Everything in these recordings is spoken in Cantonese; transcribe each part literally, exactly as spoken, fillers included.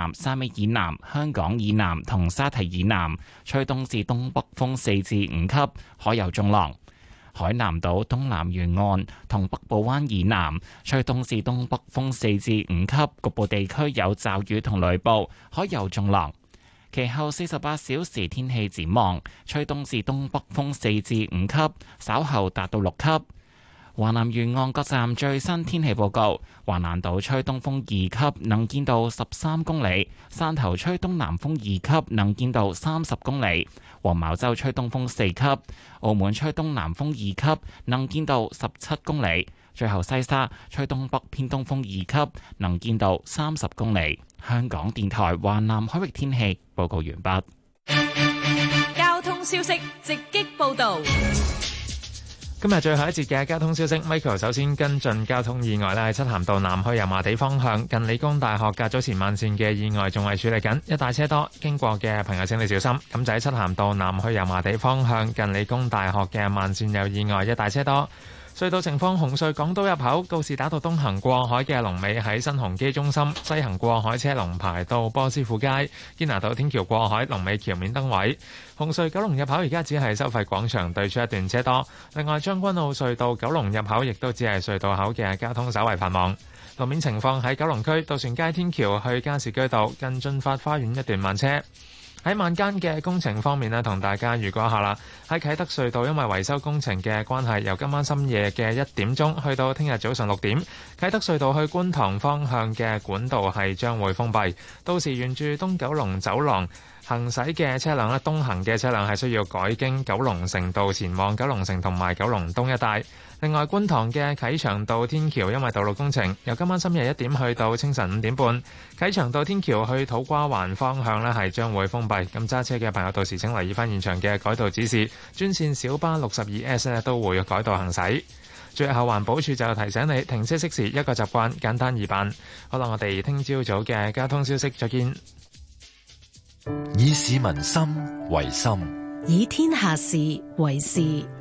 南、汕尾以南、香港以南同沙堤以南，吹東至東北風四至五級，海有中浪。海南島東南沿岸同北部灣以南，吹東至東北風四至五級，局部地區有驟雨同雷暴，海有中浪。其後四十八小時天氣展望，吹東至東北風四至五級，稍後達到六級。華南沿岸各站最新天氣報告：華南島吹東風二級，能見度十三公里；汕頭吹東南風二級，能見度三十公里；黃茅洲吹東風四級；澳門吹東南風二級，能見度十七公里；最後西沙吹東北偏東風二級，能見度三十公里。香港電台華南海域天氣報告完畢。 交通消息直擊報道。 今日最後一節嘅交通消息 ，Michael 首先跟進交通意外咧，喺漆咸道南去油麻地方向近理工大學較早前慢線嘅意外仲係處理緊，一大車多，經過嘅朋友請你小心。咁就喺漆咸道南去油麻地方向近理工大學嘅慢線有意外，一大車多。隧道情況：紅隧港島入口告士打道東行過海嘅龍尾喺新鴻基中心，西行過海車龍排到波斯富街。堅拿道天橋過海龍尾橋面燈位。紅隧九龍入口而家只係收費廣場對出一段車多。另外將軍澳隧道九龍入口亦都只係隧道口嘅交通稍為繁忙。路面情況喺九龍區渡船街天橋去加士居道近駿發花園一段慢車。喺晚間嘅工程方面呢，同大家預告一下啦。喺啟德隧道，因為維修工程嘅關係，由今晚深夜嘅一點鐘去到聽日早上六點，啟德隧道去觀塘方向嘅管道係將會封閉。到時沿住東九龍走廊行駛嘅車輛咧，東行嘅車輛係需要改經九龍城道前往九龍城同埋九龍東一帶。另外，觀塘嘅啟祥道天橋因為道路工程，由今晚深夜一點去到清晨五點半，啟祥道天橋去土瓜灣方向呢係將會封閉。咁揸車嘅朋友到時請留意翻現場嘅改道指示，專線小巴六十二 S 呢都會改道行駛。最後環保署就提醒你停車熄匙一個習慣，簡單易辦。好啦，我哋聽朝早嘅交通消息再見。 以市民心為心， 以天下事為事。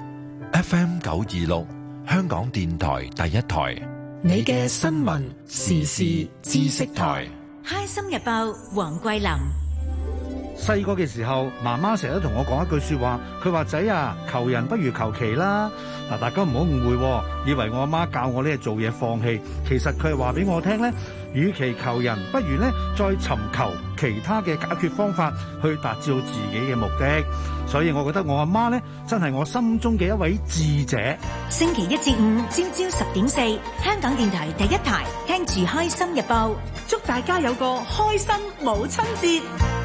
F M 九二六。香港電台第一台， 你嘅新聞時事知識台。 開心日報黃桂林。 細個嘅時候，媽媽成日都同我講一句說話，佢話仔啊，求人不如求其啦。嗱，大家唔好誤會，以為我阿媽教我呢做嘢放棄，其實佢係話俾我聽呢，與其求人，不如呢再尋求其他嘅解決方法去達至到自己嘅目的。所以我覺得我阿媽呢，真係我心中嘅一位智者。 星期一至五朝朝十點四，香港電台第一台，聽住開心日報， 祝大家有個開心母親節。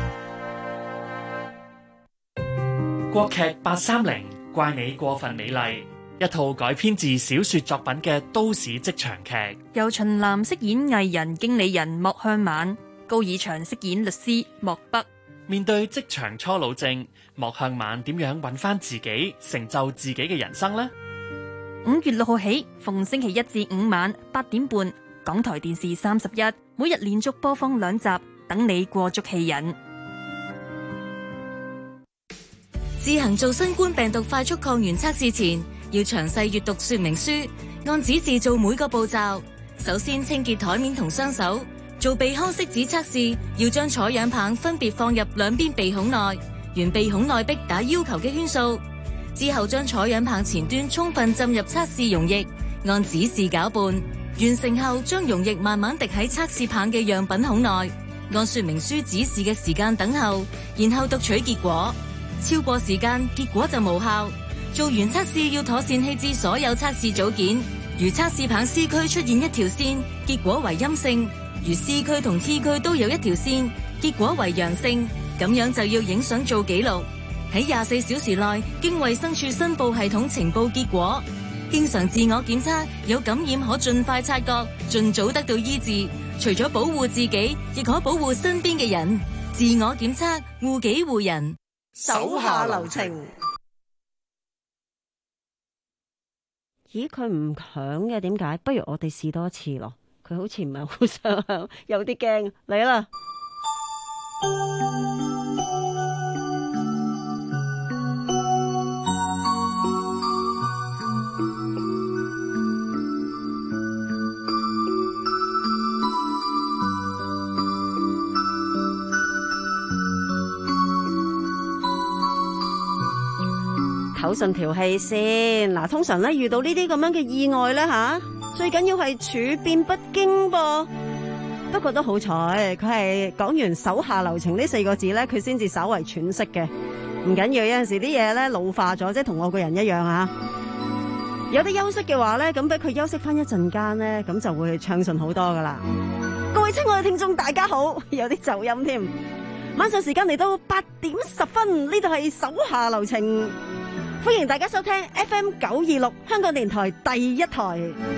國劇八三零怪你過分美麗，一套改編自小說作品嘅都市職場劇， 由秦嵐飾演藝人經理人莫向晚，高以翔飾演律師莫北。 面對職場初老症，莫向晚點樣揾翻自己，成就自己嘅人生呢？ 五月六號起，逢星期一至五晚八點半，港台電視三十一，每日連續播放兩集，等你過足戲癮。 自行做新冠病毒快速抗原測試前，要詳細閱讀說明書，按指示做每個步驟。首先清潔台面同雙手。做鼻腔拭子測試，要將採樣棒分別放入兩邊鼻孔內，沿鼻孔內壁打要求嘅圈數。之後將採樣棒前端充分浸入測試溶液，按指示攪拌。完成後，將溶液慢慢滴喺測試棒嘅樣品孔內，按說明書指示嘅時間等候，然後讀取結果。超過時間，結果就無效。做完測試要妥善棄置所有測試組件。如測試棒 C 區出現一條線，結果為陰性；如 C 區同 T 區都有一條線，結果為陽性。咁樣就要影相做記錄，喺廿四小時內經衛生署申報系統呈報結果。經常自我檢測，有感染可盡快察覺，盡早得到醫治。除咗保護自己，亦可保護身邊嘅人。自我檢測，護己護人。 手下留情。 咦，佢唔響嘅，點解？不如我哋試多一次咯。佢好似唔係好想響，有啲驚。嚟啦！ 唞順條氣先。嗱，通常咧遇到呢啲咁樣嘅意外咧吓，最緊要係處變不驚噃。不過都好彩，佢係講完手下留情呢四個字咧，佢先至稍為喘息嘅。唔緊要，有陣時啲嘢咧老化咗，即係同我個人一樣啊。有啲休息嘅話咧，咁俾佢休息翻一陣間咧，咁就會暢順好多噶啦。各位親愛嘅聽眾，大家好，有啲走音添。晚上時間嚟到八點十分，呢度係手下留情，歡迎大家收聽 F M 九二六香港電台第一台。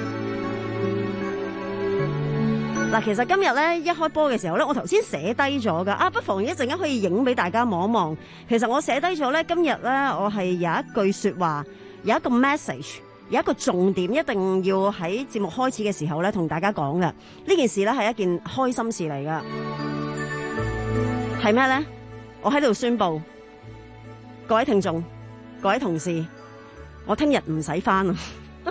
嗱，其實今日咧一開波嘅時候咧，我頭先寫低咗噶，啊，不妨一陣間可以影俾大家望一望。其實我寫低咗咧，今日咧我係有一句說話，有一個 message。有一個重點一定要喺節目開始嘅時候咧，同大家講嘅呢件事咧係一件開心事嚟噶，係咩咧？我喺度宣布，各位聽眾、各位同事，我聽日唔使返啊！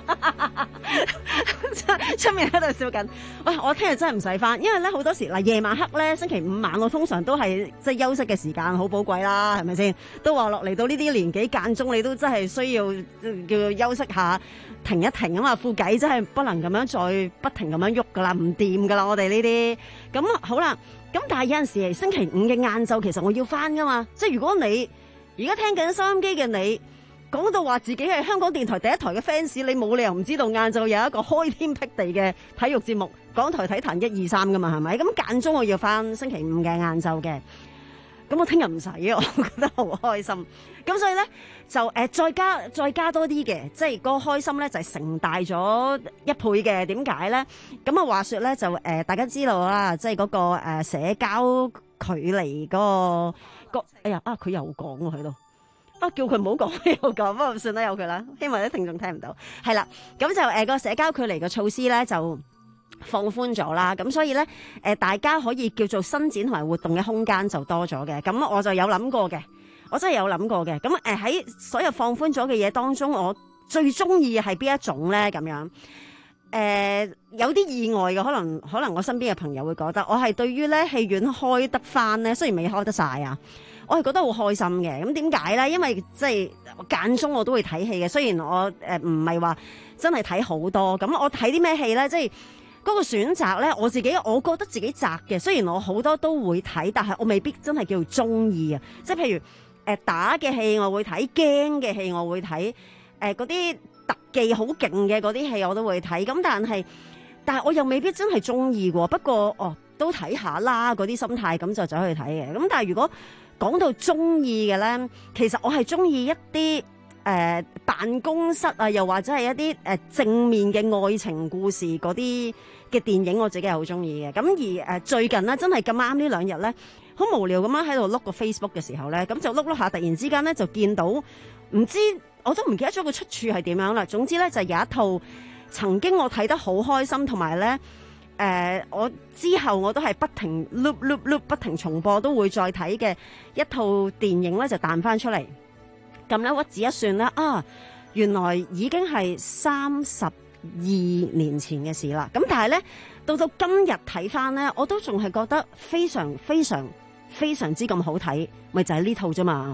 出面喺度笑緊，喂！我聽日真係唔使返，因為咧好多時嗱夜晚黑咧，星期五晚我通常都係即係休息嘅時間，好寶貴啦，係咪先？都話落嚟到呢啲年紀間中，你都真係需要叫休息下，停一停啊嘛，副偈真係不能咁樣再不停咁樣喐噶啦，唔掂噶啦，我哋呢啲。咁好啦，咁但係有陣時星期五嘅晏晝，其實我要返噶嘛，即係如果你而家聽緊收音機嘅你。講到話自己係香港電台第一台嘅 fans， 你冇理由唔知道晏晝有一個開天闢地嘅體育節目，港台體壇一二三噶嘛，係咪？咁間中我要翻星期五嘅晏晝嘅，咁我聽日唔使啊，我覺得好開心。咁所以咧就誒、呃、再加再加多啲嘅，即係嗰個開心咧就係、是、成大咗一倍嘅。點解咧？咁啊話說咧就誒、呃、大家知道啦，即係嗰、那個誒、呃、社交距離嗰、那個個，哎呀啊佢又講喎喺度。啊！叫佢唔好講又講，不過算啦，有佢啦。希望啲聽眾聽唔到。係啦，咁就誒個、呃、社交距離嘅措施咧就放寬咗啦。咁所以咧誒、呃、大家可以叫做伸展同埋活動嘅空間就多咗嘅。咁我就有諗過嘅，我真係有諗過嘅。咁誒喺所有放寬咗嘅嘢當中，我最中意係邊一種咧？咁樣誒、呃、有啲意外嘅，可能可能我身邊嘅朋友會覺得，我係對於咧戲院開得翻咧，雖然未開得晒啊。我係覺得好開心嘅，咁點解咧？因為即係間中我都會睇戲嘅，雖然我誒唔係話真係睇好多。咁我睇啲咩戲咧？即係嗰個選擇咧，我自己我覺得自己窄嘅。雖然我好多都會睇，但係我未必真係叫做中意啊。即係譬如誒、呃、打嘅戲我會睇，驚嘅戲我會睇，誒嗰啲特技好勁嘅嗰啲戲我都會睇。咁但係但係我又未必真係中意喎。不過哦都睇下啦，嗰啲心態咁就走去睇嘅。咁但係如果講到中意嘅咧，其實我係中意一啲誒、呃、辦公室啊，又或者係一啲誒、呃、正面嘅愛情故事嗰啲嘅電影，我自己係好中意嘅。咁而誒、呃、最近咧，真係咁啱呢兩日咧，好無聊咁樣喺度碌個 Facebook 嘅時候咧，咁就碌碌下，突然之間咧就見到，唔知我都唔記得咗個出處係點樣啦。總之咧就係、有一套曾經我睇得好開心，同埋咧。誒、呃，我之後我都係不停 loop loop loop 不停重播，都會再睇嘅一套電影咧，就彈翻出嚟。咁咧屈指一算咧，啊，原來已經係三十二年前嘅事啦。咁但係咧，到到今日睇翻咧，我都仲係覺得非常非常非常之咁好睇，咪就係呢套啫嘛。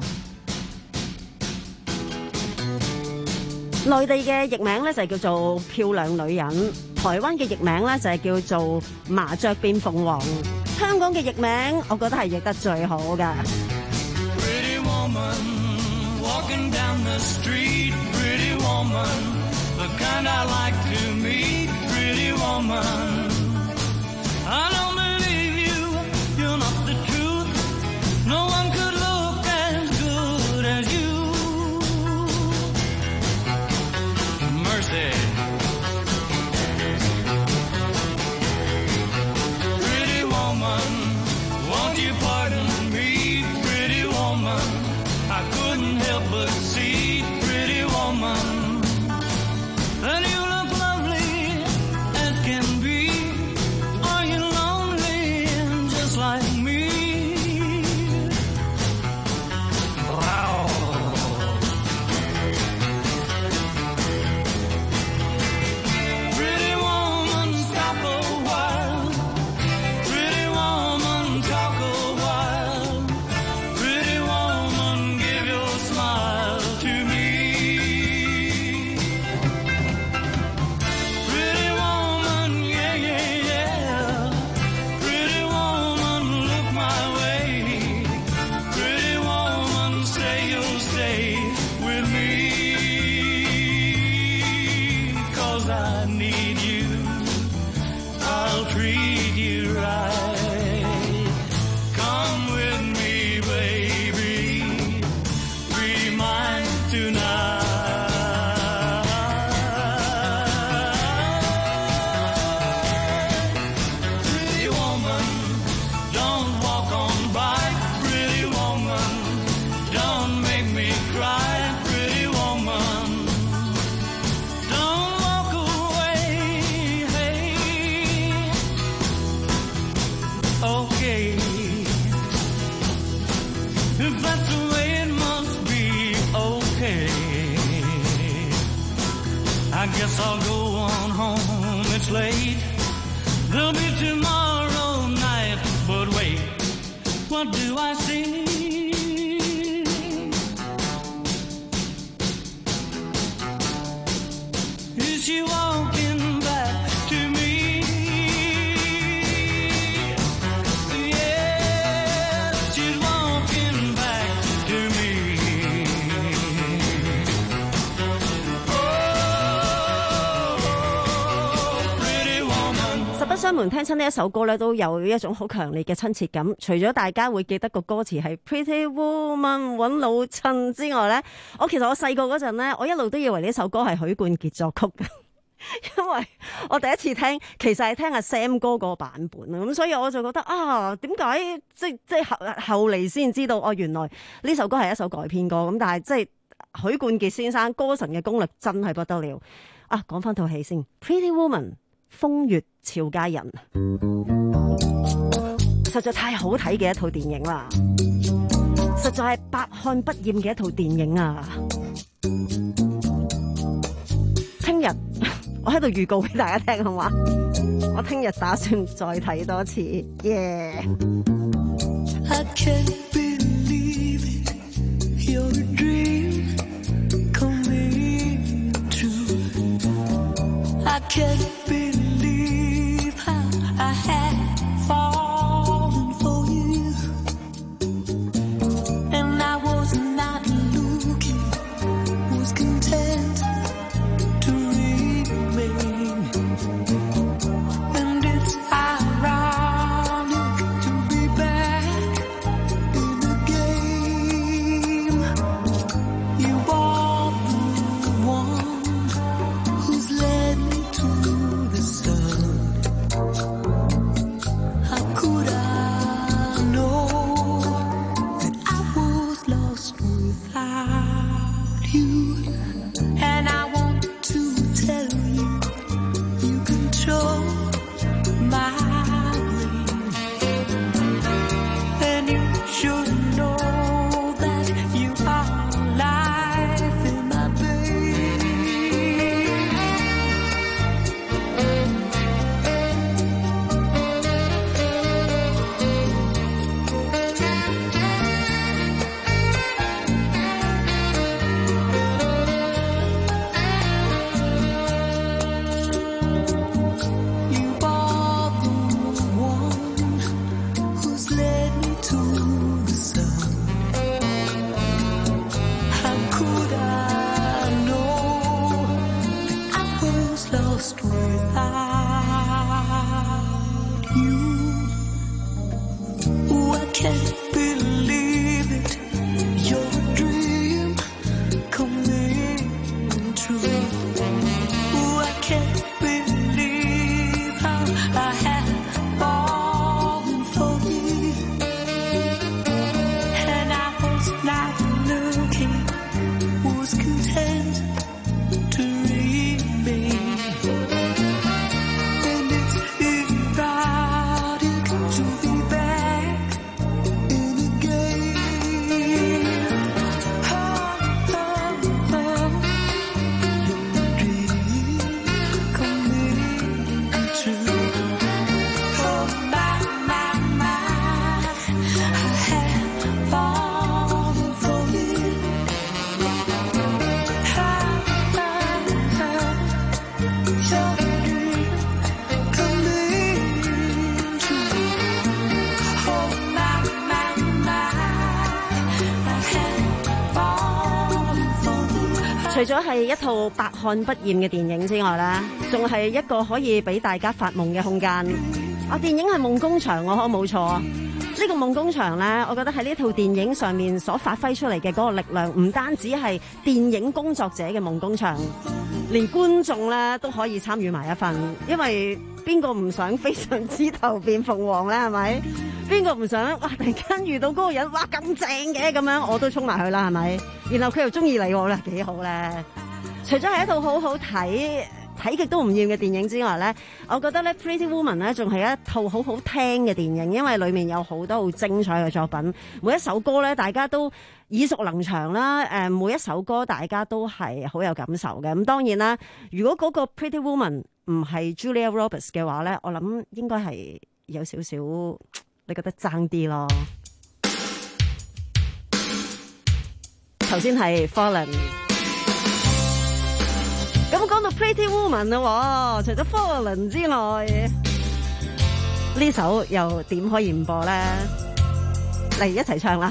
內地嘅譯名咧就係叫做《漂亮女人》，台灣嘅譯名咧就係叫做《麻雀變鳳凰》，香港嘅譯名我覺得係譯得最好㗎。Pretty woman, walking down the street, pretty woman, the kind I like to meet, pretty woman. I don't believe you, you're not the truth, no one could look as good as you. Pretty woman, won't you pardon me, pretty woman, I couldn't help but see, pretty woman, and you look lovely as can be. Are you lonely? that's the way it must be. Okay, I guess I'll go on home. It's late. There'll be tomorrow night, but wait, what do I see? Is she walking back to me? Yes, she's walking back to me. Oh, pretty woman。 實不相瞞，聽親呢一首歌咧，都有一種好強烈嘅親切感。除咗大家會記得個歌詞係 Pretty Woman 揾老襯之外咧，我其實我細個嗰陣咧，我一路都以為呢首歌係許冠傑作曲嘅，因為我第一次聽其實係聽阿 Sam 哥個版本啊，咁所以我就覺得啊，點解即即係後後嚟先知道哦，原來呢首歌係一首改編歌咁，但係即係許冠傑先生歌神嘅功力真係不得了啊！講翻套戲先 ，Pretty Woman。風月俏佳人，實在太好睇嘅一套電影啦！實在係百看不厭嘅一套電影啊！聽日我喺度預告俾大家聽好嘛？我聽日打算再睇多次，耶、yeah ！I can't believe it, you're a dream coming true. I can't I had fallen for you, and I was not looking, was content to remain. And it's ironic to be back in the game. You are the one who's led me to the sun. Could I know that I was lost without you? And I want to tell you, you control my brain, and you should know that you are life in my veins. Lost without you, oh, I can't believe it. You're a dream coming true. Oh, I can't believe how I had fallen for you, and I was not looking, was content to remain.除咗係一套百看不厭嘅電影之外咧，仲係一個可以俾大家發夢嘅空間。啊，電影係夢工場，我可冇錯啊？呢個夢工場咧，我覺得喺呢套電影上面所發揮出嚟嘅嗰個力量，唔單止係電影工作者嘅夢工場，連觀眾咧都可以參與埋一份。因為邊個唔想飛上枝頭變鳳凰咧？係咪？邊個唔想哇？突然間遇到嗰個人，哇咁正嘅咁樣，我都衝埋去啦，係咪？然後佢又中意你，我咧幾好咧。除咗係一套好好睇睇睇極都唔厭嘅電影之外咧，我覺得咧 Pretty Woman 咧仲係一套好好聽嘅電影，因為裡面有好多好精彩嘅作品，每一首歌咧大家都耳熟能詳啦。誒，每一首歌大家都係好有感受嘅。咁當然啦，如果嗰個 Pretty Woman 唔係 Julia Roberts 嘅話咧，我諗應該係有少少你覺得爭啲咯。頭先係 Fallen。咁講到 Pretty Woman 啦，除咗 Fallen 之外，呢首又點可以唔播咧？嚟一齊唱啦！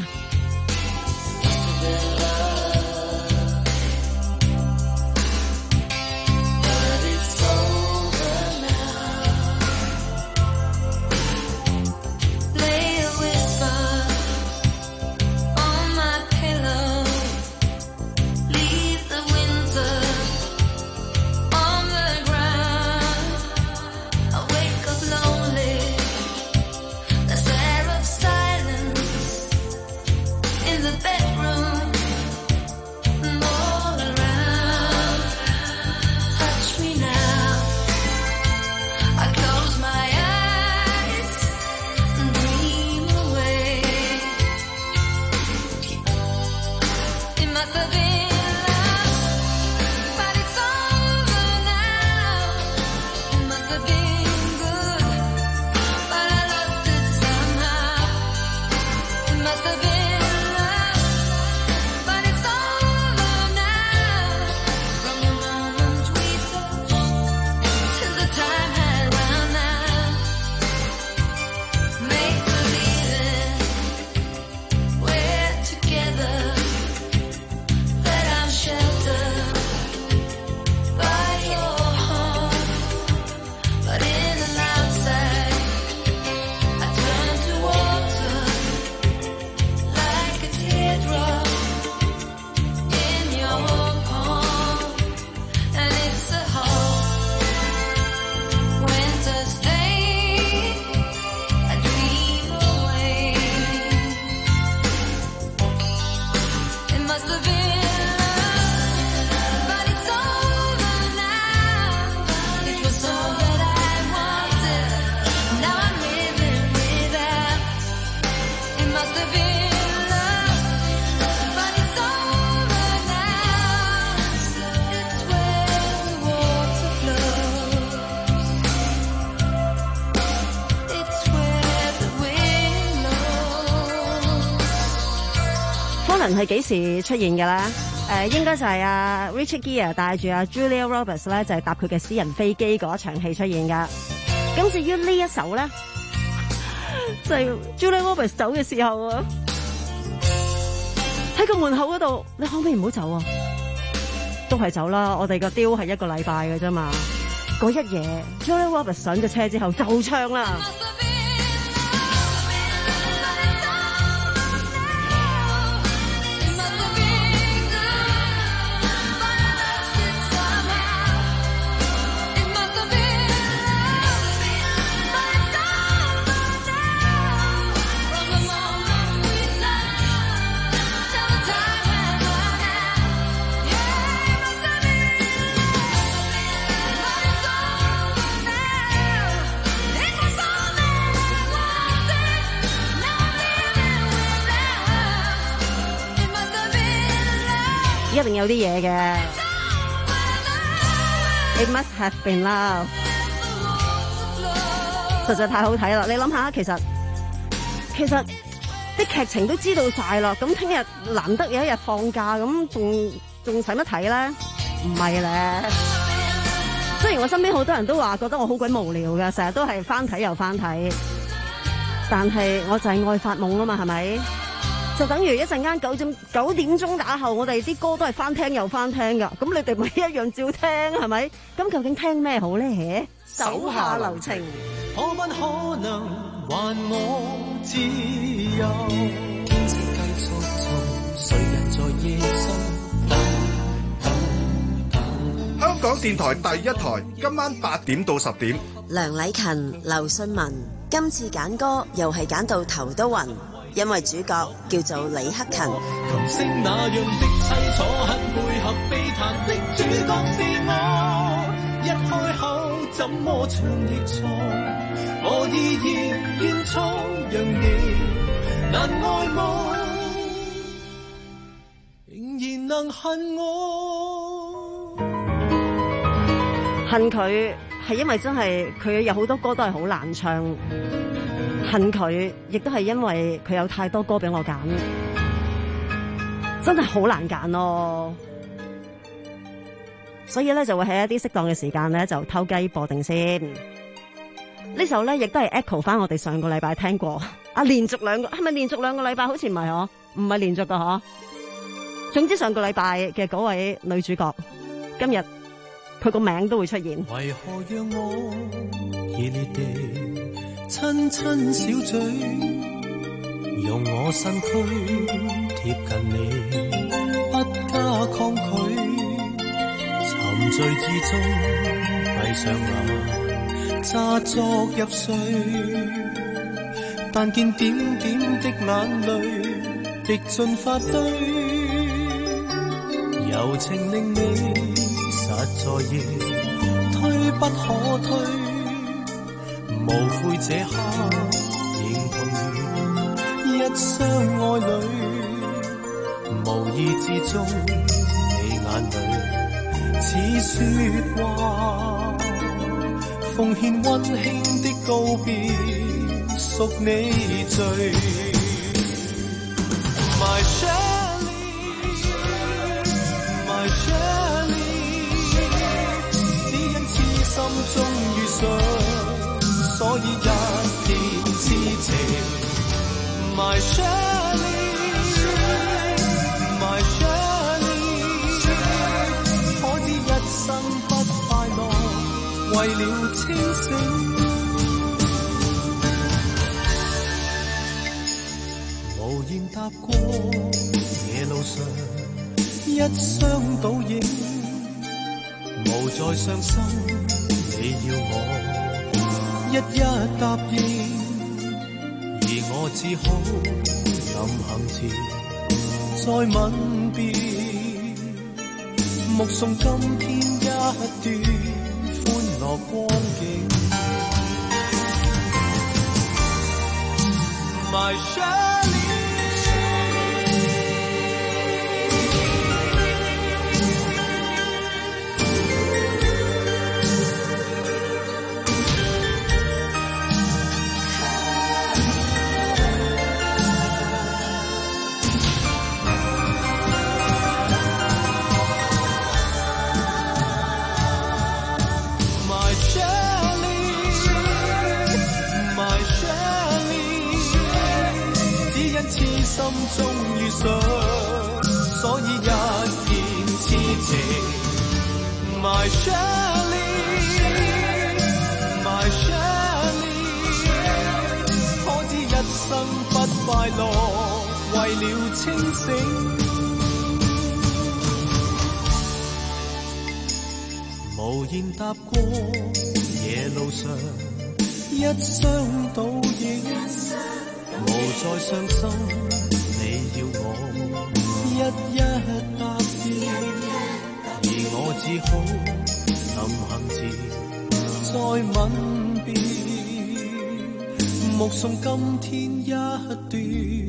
係幾時出現嘅咧？誒、呃，應該就係阿 Richard Gere 帶住阿 Julia Roberts 咧，就係搭佢嘅私人飛機嗰一場戲出現噶。咁至於呢一首咧，就係、是、Julia Roberts 走嘅時候啊，喺個門口嗰度，你可唔可以唔好走啊？都係走啦，我哋個 deal 係一個禮拜嘅啫嘛。嗰一夜 Julia Roberts 上咗車之後就唱啦。一定有啲嘢嘅 ，It must have been love， 實在太好睇啦！你諗下，其實其實啲劇情都知道晒啦，咁聽日難得有一日放假，咁仲仲使乜睇咧？唔係咧。雖然我身邊好多人都話覺得我好鬼無聊㗎，成日都係翻睇又翻睇，但係我就係愛發夢啊嘛，係咪？就等於一陣間九點九點鐘打後，我哋啲歌都係翻聽又翻聽噶，咁你哋咪一樣照聽係咪？咁究竟聽咩好咧？手下留情， 可不可能還我自由？請繼續做，誰人在夜深等等等？ 香港電台第一台，今晚八點到十點。 梁禮勤、劉信文，今次揀歌又係揀到頭都暈。因為主角叫做李克勤。琴聲那樣的凄楚，恨配合悲嘆的主角是我，一開口，怎麼唱亦錯。我已厭厭錯，讓你難愛慕，仍然能恨我。 恨佢係因為真係佢有好多歌都係好難唱，恨佢亦都係因為佢有太多歌俾我揀，真係好難揀咯。所以咧就會喺一啲適當嘅時間咧就偷雞播定先。呢首咧亦都係 echo 翻我哋上個禮拜聽過啊，連續兩個係咪連續兩個禮拜？好似唔係嗬，唔係連續噶嗬。總之上個禮拜嘅嗰位女主角，今日佢個名都會出現。 為何讓我熱烈地親親小嘴，用我身軀貼近你，不加抗拒。沉醉之中，閉上眼，詐作入睡，但見點點的眼淚滴進髮堆，柔情令你實在亦推不可推，無悔這刻仍同於一雙愛侶，無意之中你眼淚似說話，奉獻溫馨的告別，屬你罪。My Shirley, My Shirley， 只因痴心中遇上，所以一見痴情。My Shirley, My Shirley，生不快樂，為了清醒，無言踏過夜路上，一雙倒影，無再傷心。你要我一一答應，而我只好臨行前再吻別。目送今天一段歡樂光景。My Shirley， 心中遇上，所以一見痴情。My Shirley, My Shirley， 可知一生不快樂，為了清醒。無言踏過夜路上，一雙倒影，無再傷心。你要我一一答應，而我只好臨行前再吻別，目送今天一段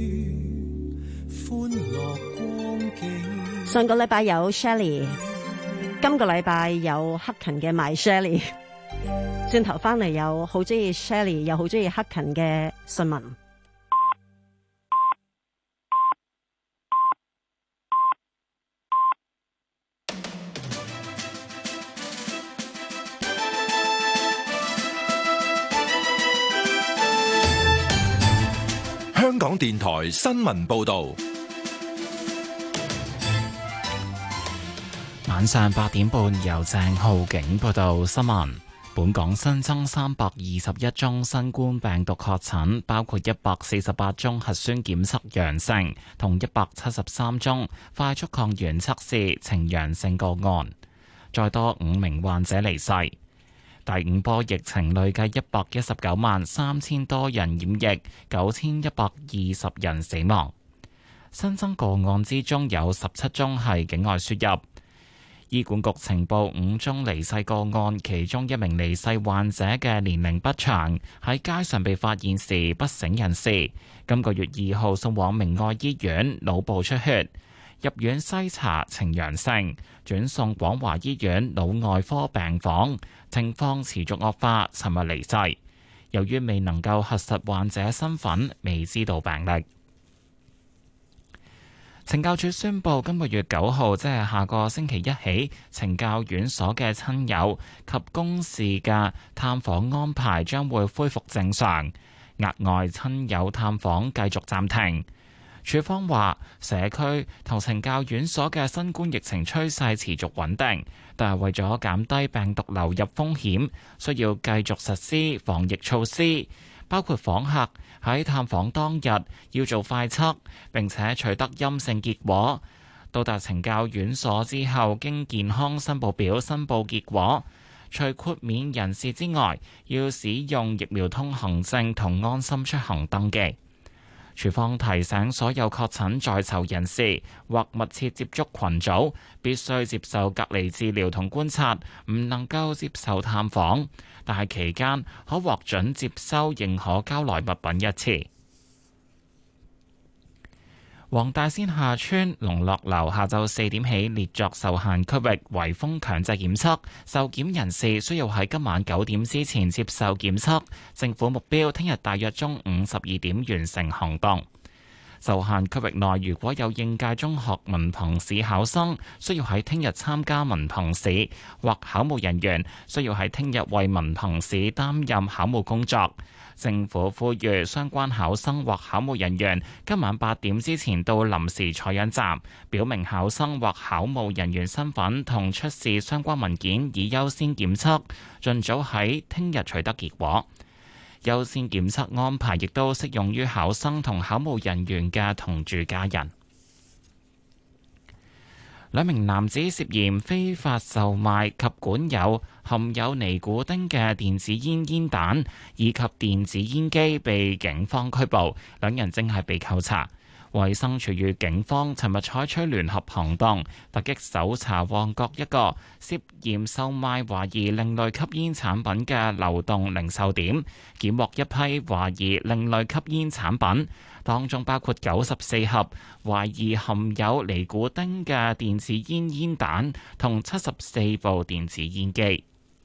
歡樂光景。 上個禮拜有 Shirley， 今個禮拜有克勤嘅 My Shirley， 轉頭翻嚟有好中意 Shirley 又好中意克勤嘅信文。 香港電台新聞報道， 晚上八點半由鄭浩景報道新聞。本港新增三百二十一宗新冠病毒確診，包括一百四十八宗核酸檢測陽性，同一百七十三宗快速抗原測試呈陽性個案，再多五名患者離世。第五波疫情累計一百一十九萬三千多人染疫，九千一百二十人死亡。新增個案之中有十七宗係境外輸入。 醫管局呈報五宗離世個案，其中一名離世患者嘅年齡不詳，喺街上被發現時不省人事。今個月二號送往明愛醫院，腦部出血，入院篩查呈陽性，轉送廣華醫院腦外科病房，情況持續惡化，尋日離世。由於未能夠核實患者身份，未知道病歷。懲教署宣布，今個月九號，即係下個星期一起，懲教院所嘅親友及公事嘅探訪安排將會恢復正常，額外親友探訪繼續暫停。署方話，社區同懲教院所嘅新冠疫情趨勢持續穩定，但係為咗減低病毒流入風險，需要繼續實施防疫措施，包括訪客喺探訪當日要做快測，並且取得陰性結果。到達懲教院所之後，經健康申報表申報結果。除豁免人士之外，要使用疫苗通行證同安心出行登記。署方提醒所有確診在囚人士或密切接觸群組必須接受隔離治療同觀察，唔能夠接受探訪，但係期間可獲准接收認可膠來物品一次。黃大仙下村龍樂樓下晝四點起列作受限區域，圍封強制檢測，受檢人士需要喺今晚九點之前接受檢測。政府目標聽日大約中午十二點完成行動。受限區域內如果有應屆中學文憑試考生需要喺聽日參加文憑試，或考務人員需要喺聽日為文憑試擔任考務工作。政府呼籲相關考生或考務人員今晚八點之前到臨時採樣站，表明考生或考務人員身份同出示相關文件，以優先檢測，盡早喺聽日取得結果。優先檢測安排亦都適用於考生同考務人員嘅同住家人。兩名男子涉嫌非法售賣及管有含有尼古丁嘅電子煙煙彈以及電子煙機，被警方拘捕，兩人正係被扣查。衛生署與警方尋日採取聯合行動，突擊搜查旺角一個涉嫌售賣懷疑另類吸煙產品嘅流動零售點，檢獲一批懷疑另類吸煙產品，當中包括九十四盒懷疑含有尼古丁嘅電子煙煙彈同七十四部電子煙機。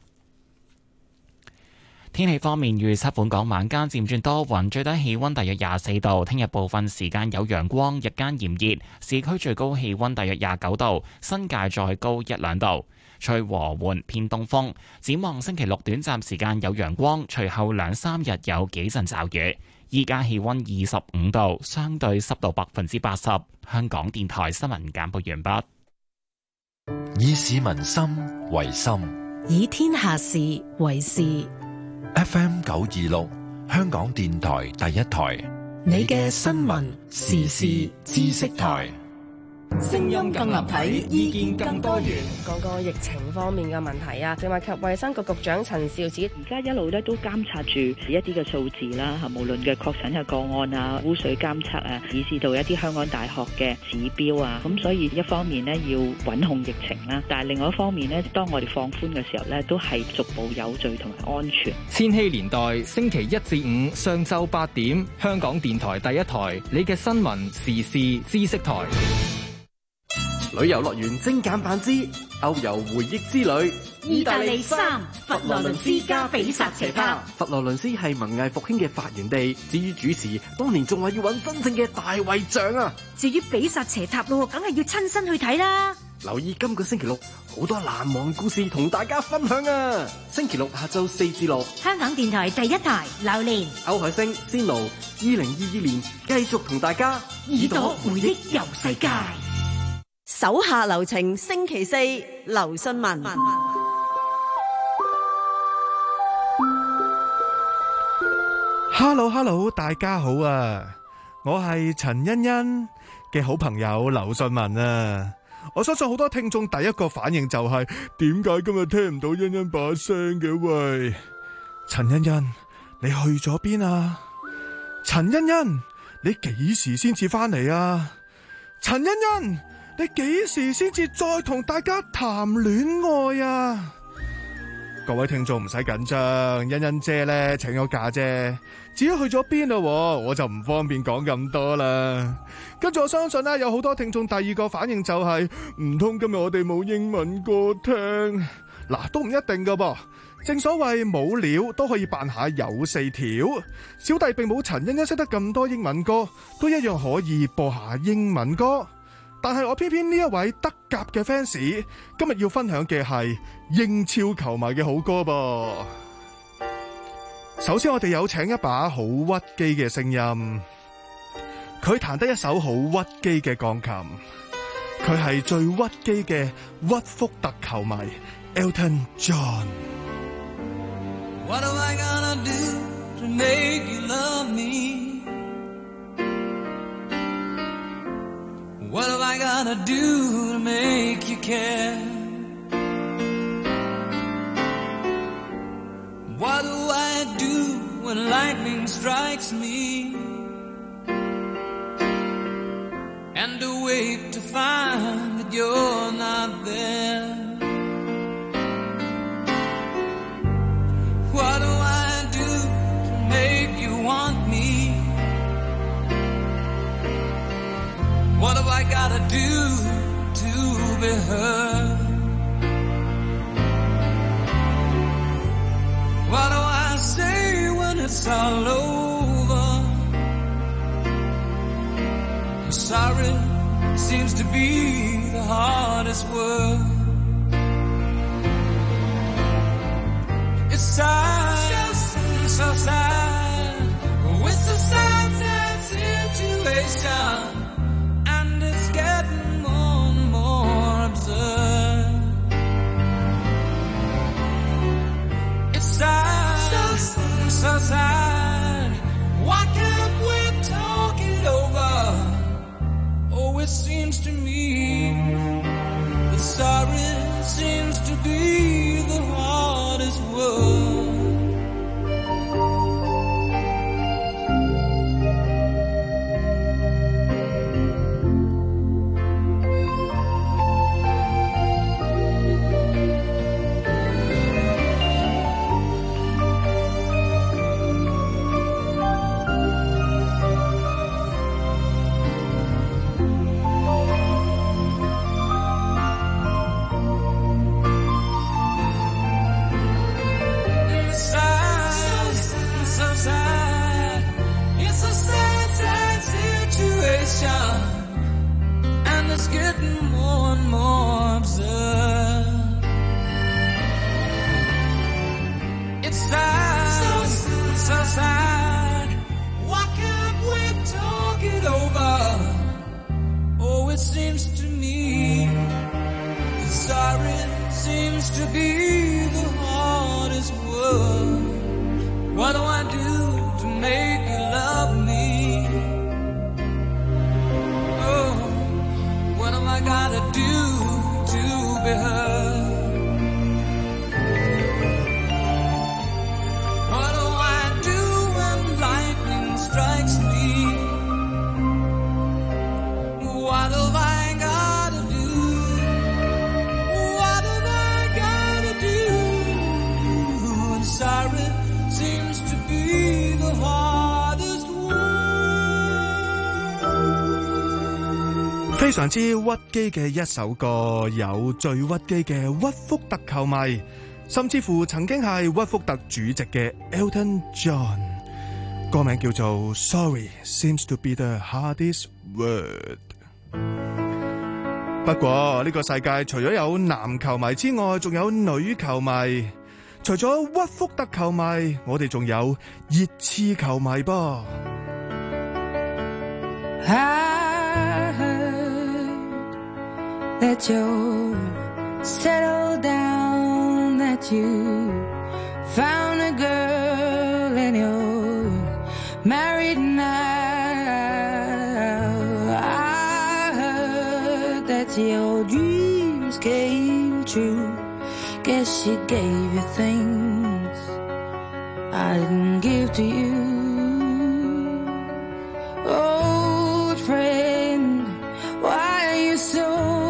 天氣方面預測，本港晚間漸轉多雲，最低氣溫大約廿四度。聽日部分時間有陽光，日間炎熱，市區最高氣溫大約廿九度，新界再高一兩度，吹和緩偏東風。展望星期六短暫時間有陽光，隨後兩三日有幾陣驟雨。依家氣溫二十五度，相對濕度百分之八十。香港電台新聞簡報完畢。 以市民心為心， 以天下事為事。 F M 九二六，香港電台第一台， 你嘅新聞時事知識台。 聲音更立體，意見更多元。 講個疫情方面嘅問題啊，食物及衛生局局長陳肇始而家一路咧都監察住一啲嘅數字啦，嚇，無論嘅確診嘅個案啊、污水監測啊，以至到一啲香港大學嘅指標啊，咁所以一方面呢要穩控疫情啦，但係另外一方面呢，當我哋放寬嘅時候呢，都係逐步有序同埋安全。 千禧年代星期一至五上晝八點，香港電台第一台，你嘅新聞時事知識台。 旅遊樂園精簡版之歐遊回憶之旅， 意大利三佛羅倫斯加比薩斜塔。 佛羅倫斯係文藝復興嘅發源地，至於主持當年仲話要揾真正嘅大衛像啊。 至於比薩斜塔咯，梗係要親身去睇啦。 留意今個星期六好多難忘故事同大家分享啊！星期六下晝四至六， 香港電台第一台榴蓮歐海星、仙奴，二零二二年繼續同大家耳朵回憶遊世界。 手下留情，星期四劉信文。 Hello Hello， 大家好啊！我係陳欣欣嘅好朋友劉信文啊！我相信好多聽眾第一個反應就係點解今日聽唔到欣欣把聲嘅？喂，陳欣欣，你去咗邊啊？陳欣欣，你幾時先至翻嚟啊？陳欣欣， 你幾時先至再同大家談戀愛啊？各位聽眾唔使緊張，欣欣姐咧請咗假啫，至於去咗邊啦，我就唔方便講咁多啦。跟住我相信咧，有好多聽眾第二個反應就係唔通今日我哋冇英文歌聽？嗱，都唔一定噶噃。正所謂冇料都可以扮下有四條，小弟並冇陳欣欣識得咁多英文歌，都一樣可以播下英文歌。但係我偏偏呢一位德甲嘅 fans 今日要分享嘅係英超球迷嘅好歌噃。首先我哋有請一把好屈機嘅聲音，佢彈得一手好屈機嘅鋼琴，佢係最屈機嘅屈福特球迷 Elton John。What am I gonna do to make you love me?What have I gotta do to make you care? What do I do when lightning strikes me? And awake to find that you're not there. What do I do to make you want me?What have I gotta do to be heard? What do I say when it's all over? I'm sorry seems to be the hardest word. It's sad, so sad, so sad. It's a sad, sad situation.It's getting more and more absurd. It's sad, so sad, so sad. Why can't we talk it over? Oh, it seems to me that sorry seems to be the hardest word.It's getting more and more absurd. It's sad, so sad, so sad. Why can't we talk it over? Oh, it seems to me that sorry seems to be the hardest word. What do I do to make you love me?What am I gotta do to be heard? What do I do when lightning strikes me? What have I gotta do? What have I gotta do? And sorry seems to be the hardest word.非常之屈機嘅一首歌，有最屈機嘅屈福特球迷，甚至乎曾經係屈福特主席嘅 Elton John， 歌名叫做 Sorry Seems to be the hardest word。 不過呢個世界除咗有男球迷之外，仲有女球迷，除咗屈福特球迷，我哋仲有熱刺球迷噃。 That you settle down, that you found a girl and you're married now. I heard that your dreams came true. Guess she gave you things I didn't give to you. Old friend, why are you so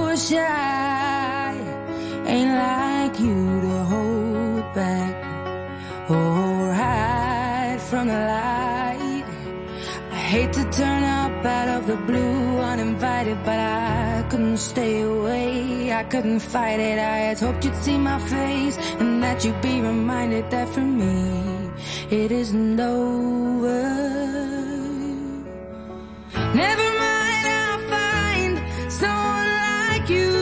the blue uninvited, but I couldn't stay away. I couldn't fight it. I had hoped you'd see my face and that you'd be reminded that for me it isn't over. Never mind, I'll find someone like you.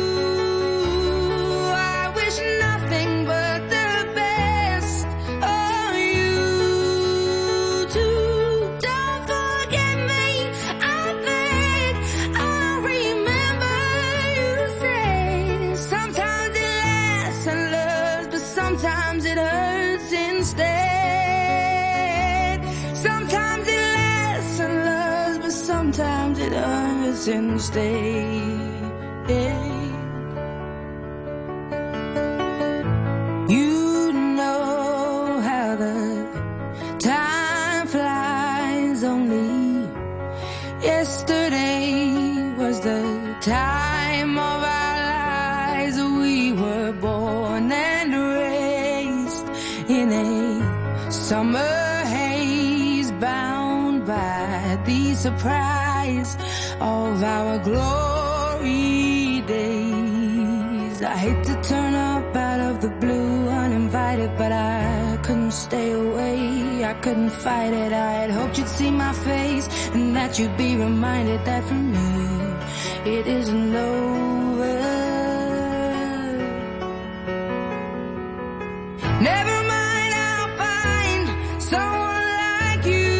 I wish nothing but the best of you too. Don't forget me, I beg. I remember you say sometimes it lasts and loves, but sometimes it hurts instead. Sometimes it lasts and loves, but sometimes it hurts instead. You know how the time flies. Only yesterday was the time of our lives. We were born and raised in a summer haze, bound by the surprise of our glory days. I hate to turn up out of the blue uninvited, but I couldn't stay away. I couldn't fight it. I had hoped you'd see my face and that you'd be reminded that for me it isn't over. Never mind, I'll find someone like you.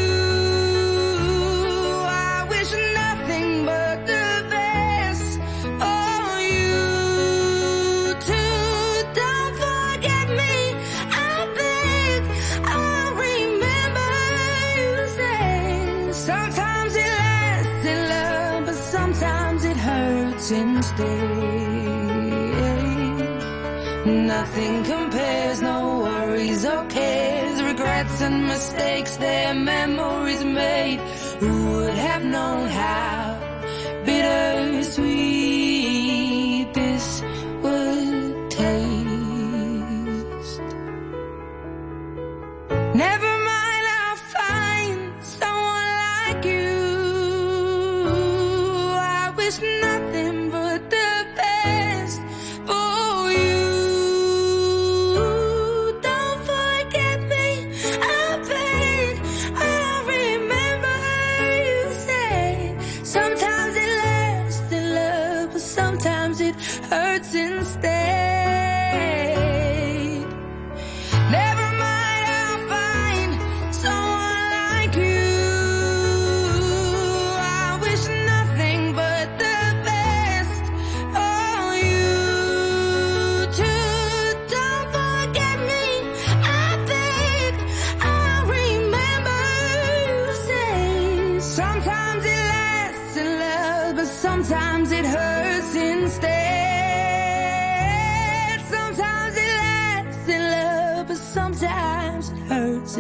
I wish nothing but the best for you too. Don't forget me, I beg. I remember you say sometimes it lasts in love, but sometimes it hurts instead. Nothing compares, no worries or cares, regrets and mistakes, their memories made. Who would have known how bittersweet this would taste? Never mind, I'll find someone like you. I wish nothing but the best for you. Don't forget me, I beg. I remember you say sometimes it lasts in love, but sometimes it hurts instead. Never mind, I'll find someone like you. I wish nothing but the best for you too. Don't forget me, I beg. I remember you say sometimes it lasts in love, but sometimes it hurts instead. Sometimes it lasts in love, but sometimes it hurts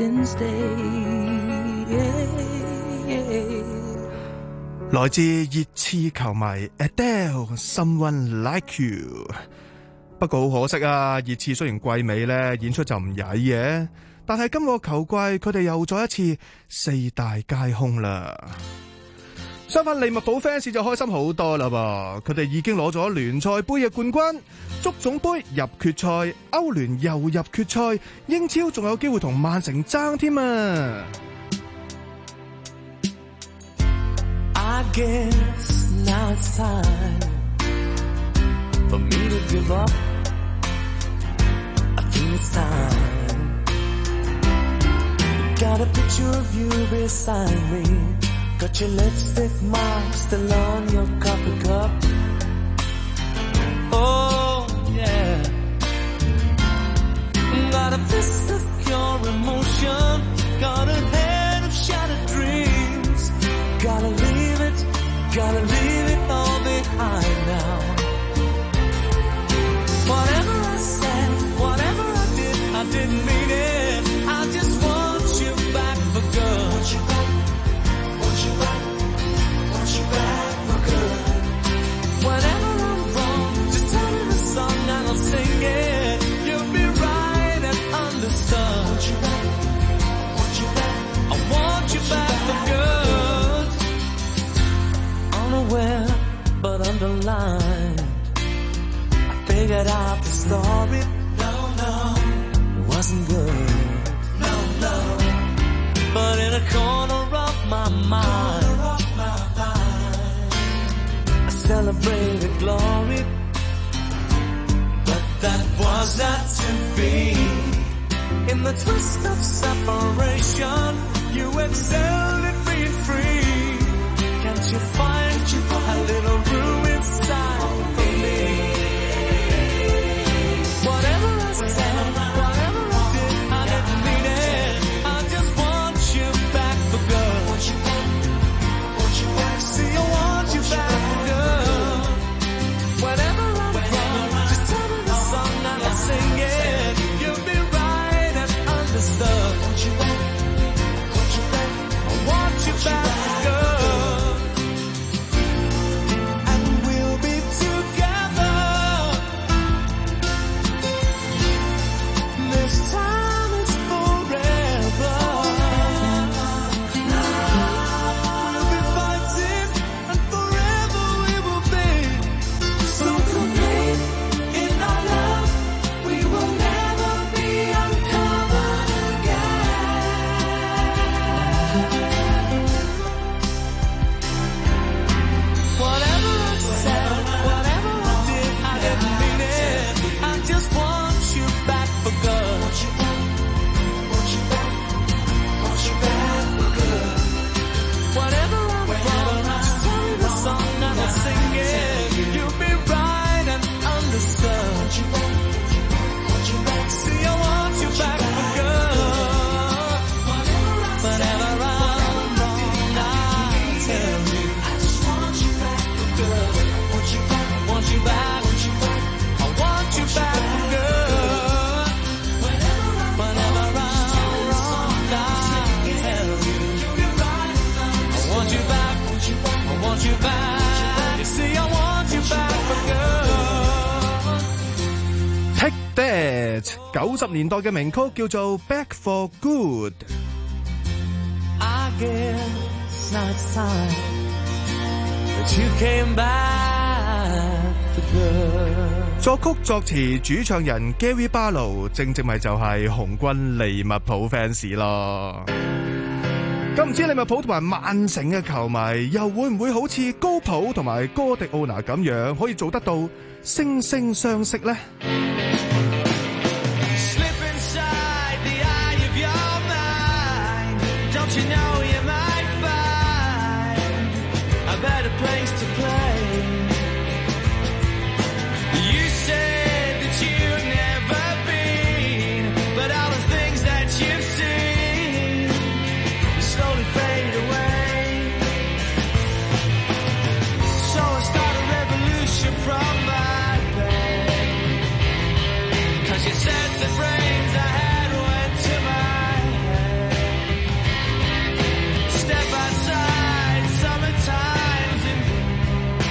instead. 來自熱刺球迷 Adele，Someone Like You。不過好可惜啊，熱刺雖然季尾咧演出就唔曳嘅，但係今個球季佢哋又再一次四大皆空啦。相反，利物浦 fans 就開心好多啦噃，佢哋已經攞咗聯賽杯嘅冠軍，足總杯入決賽，歐聯又入決賽，英超仲有機會同曼城爭添啊！ I guess now it's time for me to give up. I think it's time. Got a picture of you beside me. Got your lipstick mark still on your coffee cup. Oh yeah. Got a fist of pure emotion. Got a head of shattered dreams. Gotta leave it, gotta leave it all behind now. Whatever I said, whatever I did, I didn't mean it. I just want you back for good. Want you back, want you back, want you back for good. Whenever I'm wrong, just tell me the song and I'll sing it. You'll be right and understood. Want you back, want you back, I want you back for good. unaware but underlined. I figured out the story. No, no, it wasn't good. No, no, but in a corner of my mind, of my mind I celebrated glory. But that was not to be. In the twist of separation, you excelled at being free. Can't you find you a little room inside for me? Whatever I said, whatever I did, I didn't mean it. I just want you back for good. Want you back, want you back. See, I want you back for good. Whenever I'm wrong, just tell me the song and I'll sing it. You'll be right and understood. Want you back, want you back. I want you back for good. And we'll be together. This time is forever. We'll be fighting and forever we will be. So complete in our love, we will never be uncovered again. Whatever I said, whatever I did, I didn't mean it. I just want you back for good. Want you back, want you back, want you back for good. Whatever I'm wrong, just tell me the song and I'll sing it. You'll be right and understood. Want you back, want you back. See, I want you back for good. Whatever I'm wrong, I'll tell you. I just want you back for good. Want you back, want you back, want you back. I want you back for good. Whenever I'm wrong, I'll tell you. I want you back, I want you back. You see, I want you back for good. Take That 九十年代嘅名曲叫做 Back for Good。 I guess now it's time that you came back for good. 作曲作詞主唱人 Gary Barlow 正正咪就係紅軍利物浦 fans 咯。咁唔知利物浦同埋曼城嘅球迷又會唔會好似高普同埋哥迪奧拿咁樣可以做得到惺惺相惜呢？ Slip inside the eye of your mind. Don't you know you might find a better place to play? You said that you'd never been, but all the things that you've seen slowly fade away. So I start a revolution from my bed. 'Cause you said the brains I had went to my head. Step outside, summertime's in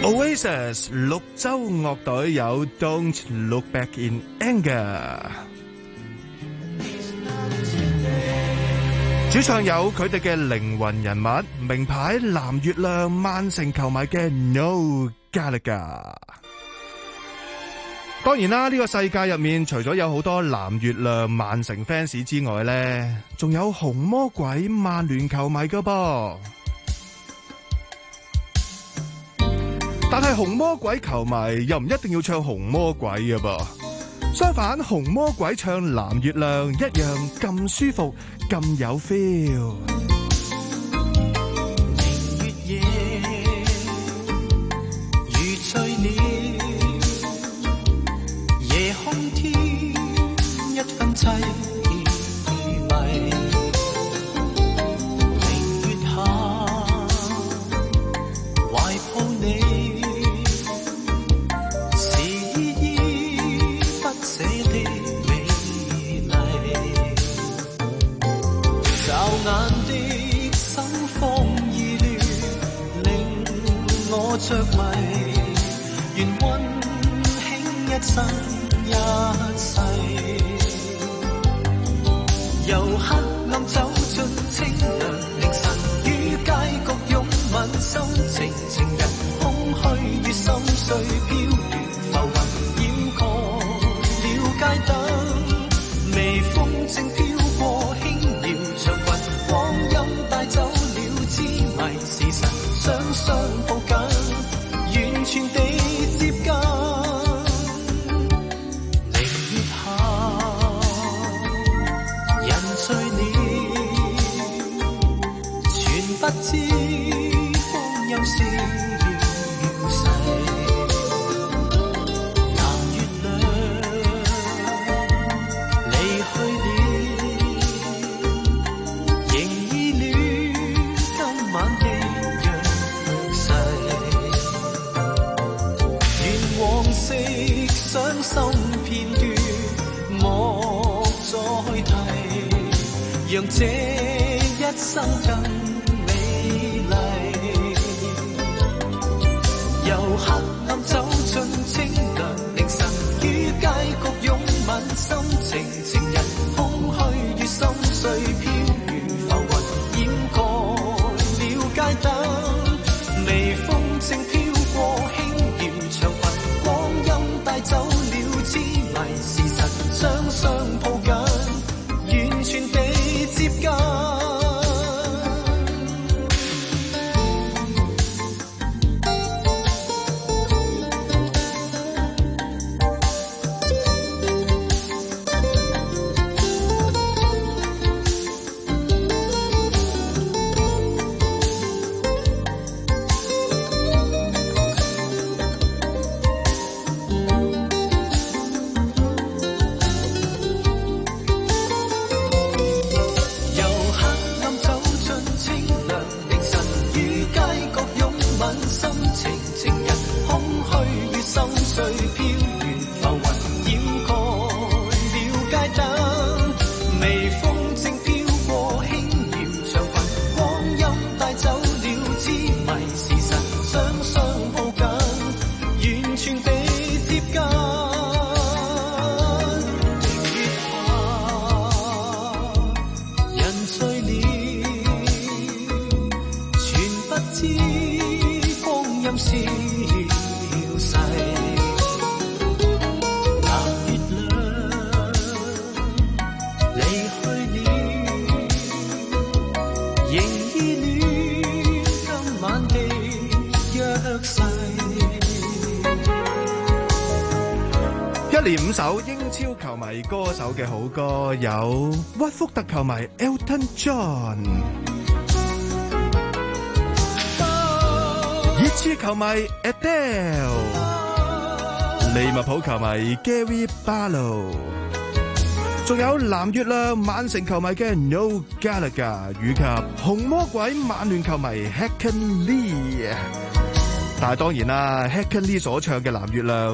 Oasis 綠洲樂隊有 Don't Look Back in Anger， 主唱有佢哋嘅靈魂人物，名牌藍月亮曼城球迷嘅 Noel Gallagher。當然啦，呢個世界入面除咗有好多藍月亮曼城 fans 之外呢，仲有紅魔鬼曼聯球迷噶噃。但係紅魔鬼球迷又唔一定要唱紅魔鬼嘅噃，相反紅魔鬼唱藍月亮一樣咁舒服，咁有 feel。 明月夜如醉了，夜空天一分凄迷，明月下懷抱你。眼的心慌意亂，令我着迷，願溫馨一生一世，由黑暗走進清涼，凌晨與街角擁吻，心情情人空虛與心碎飄遠，浮雲掩蓋了街燈，微風正飄過輕搖長雲。光陰帶走了痴迷，時辰雙雙抱緊，完全地接近。明月下，人醉了，全不知光陰消逝。藍月亮離去了。傷心片段莫再提，讓這一生更美麗。由黑暗走進清涼，凌晨於街角擁吻，心情情人空虛與心碎飄遠，浮雲掩蓋了街燈，微風正飄過輕搖長雲，光陰帶走了痴迷，時辰雙雙抱緊，完全地接近。 一連五首英超球迷歌手嘅好歌，有屈福特球迷 Elton John， 熱刺球迷 Adele， 利物浦球迷 Gary Barlow， 仲有藍月亮曼城球迷嘅 Noel Gallagher， 以及紅魔鬼曼聯球迷 Hacken Lee。但係當然啦，Hacken Lee 所唱嘅藍月亮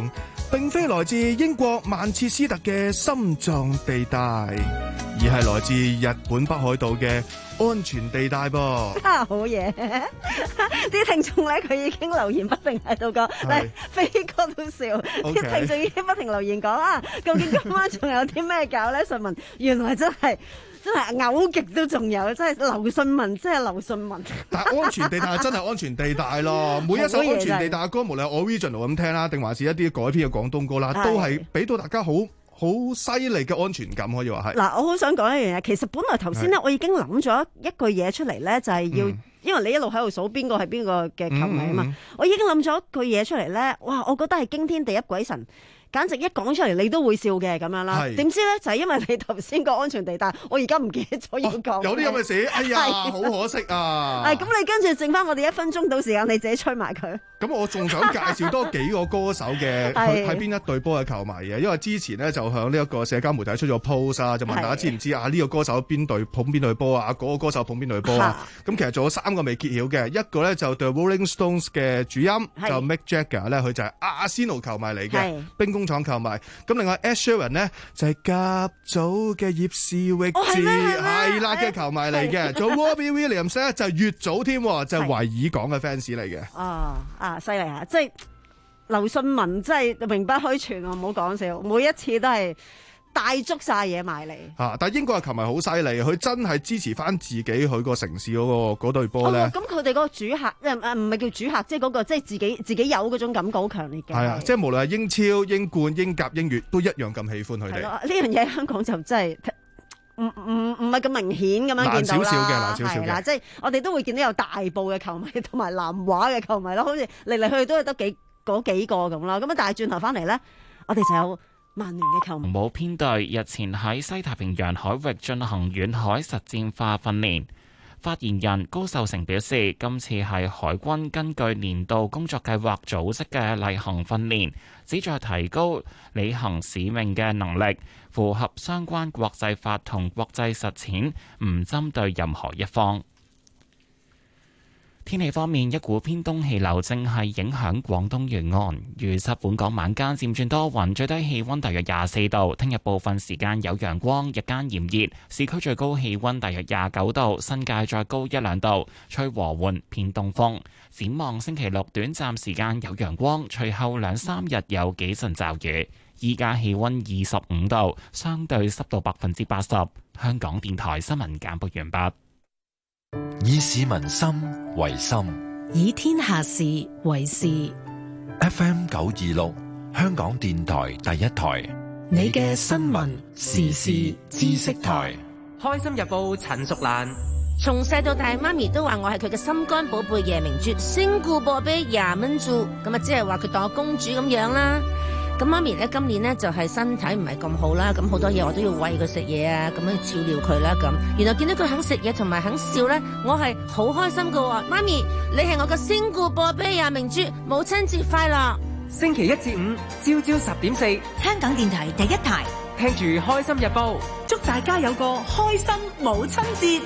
並非來自英國曼徹斯特嘅心臟地帶，而係來自日本北海道嘅安全地帶噃。 啊，好嘢！啲聽眾咧，佢已經留言不停喺度講，嚟飛哥都笑。啲 Okay. 聽眾已經不停留言講啊，究竟今晚仲有啲咩搞咧？順文原來真係真係嘔極都仲有，真係劉信文，真係劉信文。 但係安全地帶真係安全地帶咯，每一首安全地帶嘅歌，無論係 original 咁聽啦，定還是一啲改編嘅廣東歌啦，都係俾到大家好好犀利嘅安全感，可以話係。 嗱，我好想講一樣嘢，其實本來頭先咧，我已經諗咗一句嘢出嚟咧，就係、是、要，嗯、因為你一路喺度數邊個係邊個嘅球迷啊嘛，嗯嗯嗯我已經諗咗一句嘢出嚟咧，哇！我覺得係驚天地泣鬼神。簡直一講出嚟你都會笑嘅咁樣啦，點知咧就係、是、因為你頭先個安全地帶，我而家唔記得咗要講、哦。有啲咁嘅事，哎呀，好可惜啊！係咁，你跟住剩翻我哋一分鐘到時間，你自己吹埋佢。咁我仲想介紹多幾個歌手嘅喺邊一隊波嘅球迷嘅，因為之前咧就響呢一個社交媒體出咗 post 啊，就問大家知唔知啊呢、這個歌手邊隊捧邊隊波啊，嗰、那個歌手捧邊隊波啊？咁其實仲有三個未揭曉嘅，一個咧就 The Rolling Stones 嘅主音就 Mick Jagger 咧，佢就係阿仙奴球迷嚟嘅，兵工廠球迷。咁另外 Ed Sheeran 咧就係甲組嘅葉士域治係啦嘅球迷嚟嘅，做 Robbie Williams 咧就係乙組添，就係維爾港嘅 fans 嚟嘅。哦，啊，犀利啊！即係劉信文真係名不虛傳啊，唔好講笑，每一次都係帶足晒嘢埋嚟。啊！但係英國嘅球迷好犀利，佢真係支持翻自己佢個城市嗰、嗰個嗰隊波咧。咁佢哋嗰個主客誒誒唔係叫主客，即係嗰個即係自己自己有嗰種感覺好強烈嘅。係啊，即係無論係英超、英冠、英甲、英乙都一樣咁喜歡佢哋。呢樣嘢香港就真係唔唔唔係咁明顯咁樣見到啦。難少少嘅，難少少嘅。即係我哋都會見到有大埔嘅球迷同埋南華嘅球迷咯，好似嚟嚟去去都係得幾嗰幾個咁啦。咁啊，但係轉頭翻嚟咧，我哋就有曼聯嘅球迷。 航母編隊日前喺西太平洋海域進行遠海實戰化訓練。發言人高秀成表示，今次係海軍根據年度工作計劃組織嘅例行訓練，旨在提高履行使命嘅能力，符合相關國際法同國際實踐，唔針對任何一方。天氣方面，一股偏東氣流正係影響廣東沿岸，預測本港晚間漸轉多雲，最低氣溫大約廿四度。聽日部分時間有陽光，日間炎熱，市區最高氣溫大約廿九度，新界再高一兩度，吹和緩偏東風。展望星期六短暫時間有陽光，隨後兩三日有幾陣驟雨。依家氣溫二十五度，相對濕度百分之八十。香港電台新聞簡報完畢。 以市民心為心， 以天下事為事。 F M 九二六，香港電台第一台， 你嘅新聞時事知識台。 開心日報陳淑蘭， 從細到大，媽咪都話我係佢嘅心肝寶貝夜明珠，升故波比廿蚊珠，咁啊，即係話佢當我公主咁樣啦。咁媽咪咧，今年咧就係身體唔係咁好啦，咁好多嘢我都要餵佢食嘢啊，咁樣照料佢啦。咁原來見到佢肯食嘢同埋肯笑咧，我係好開心噶。媽咪，你係我嘅仙姑波比亞明珠，母親節快樂！ 星期一至五朝朝十點四， 香港電台第一台， 聽住開心日報， 祝大家有個開心母親節。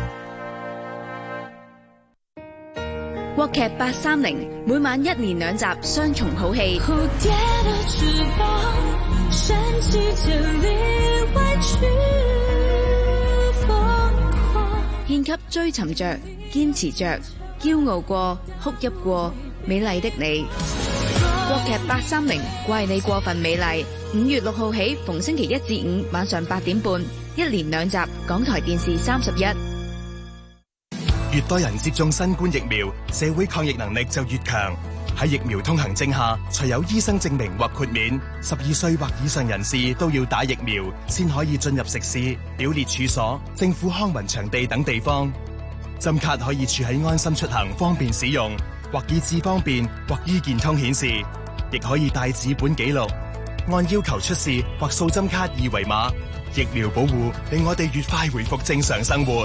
國劇八三零每晚一連兩集，雙重好戲。 蝴蝶的翅膀掀起千里外去瘋狂， 獻給追尋着、堅持着、驕傲過、哭泣過、美麗的你。國劇八三零怪你過分美麗，五月六號起，逢星期一至五晚上八點半，一連兩集，港台電視三十一。 越多人接種新冠疫苗，社會抗疫能力就越強。喺疫苗通行證下，除有醫生證明或豁免，十二歲或以上人士都要打疫苗，先可以進入食肆、表列處所、政府康文場地等地方。針卡可以儲喺安心出行，方便使用，或以智方便，或醫健通顯示，亦可以帶紙本記錄，按要求出示或掃針卡二維碼。疫苗保護令我哋越快回復正常生活。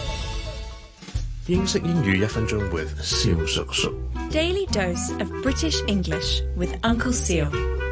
英式英語一分鐘 with 蕭叔叔。 Daily dose of British English with Uncle Seal。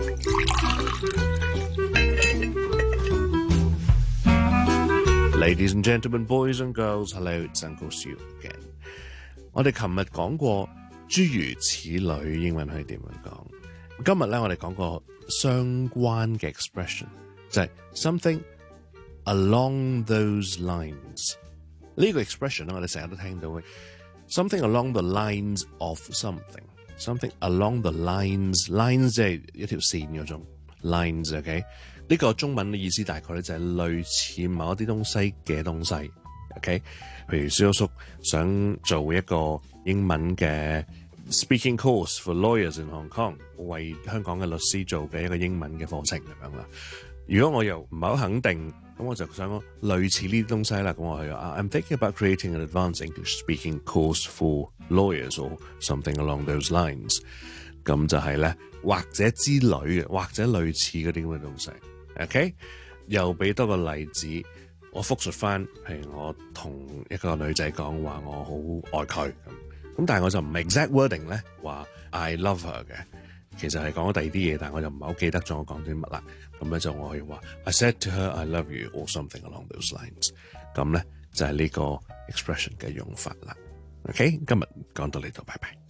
Ladies and gentlemen, boys and girls, hello, it's Uncle Seal again。我哋琴日講過諸如此類，英文可以點樣講？今日咧，我哋講個相關嘅 expression， 就係 something along those lines。呢個 expression 咧，我哋成日都聽到嘅 something along the lines of something，something along the lines，lines 即係一條線嗰種 lines，OK？ 呢個中文嘅意思大概咧就係類似某一啲東西嘅東西 ，OK？ 譬如蕭叔想做一個英文嘅 speaking course for lawyers in Hong Kong， 為香港嘅律師做嘅一個英文嘅課程咁樣啦。如果我又唔係好肯定，咁我就想講類似呢啲東西啦。咁我係啊 ，I'm thinking about creating an advanced English speaking course for lawyers or something along those lines。咁就係咧，或者之類嘅，或者類似嗰啲咁嘅東西。OK， 又俾多個例子，我複述翻，譬如我同一個女仔講話，我好愛佢咁，咁但係我就唔 exact wording 咧，話 I love her 嘅，其實係講咗第二啲嘢，但係我就唔係好記得咗我講啲乜啦。咁咧就我可以話 I said to her I love you or something along those lines。咁咧就係呢個 expression 嘅用法啦。OK， 今日講到呢度，拜拜。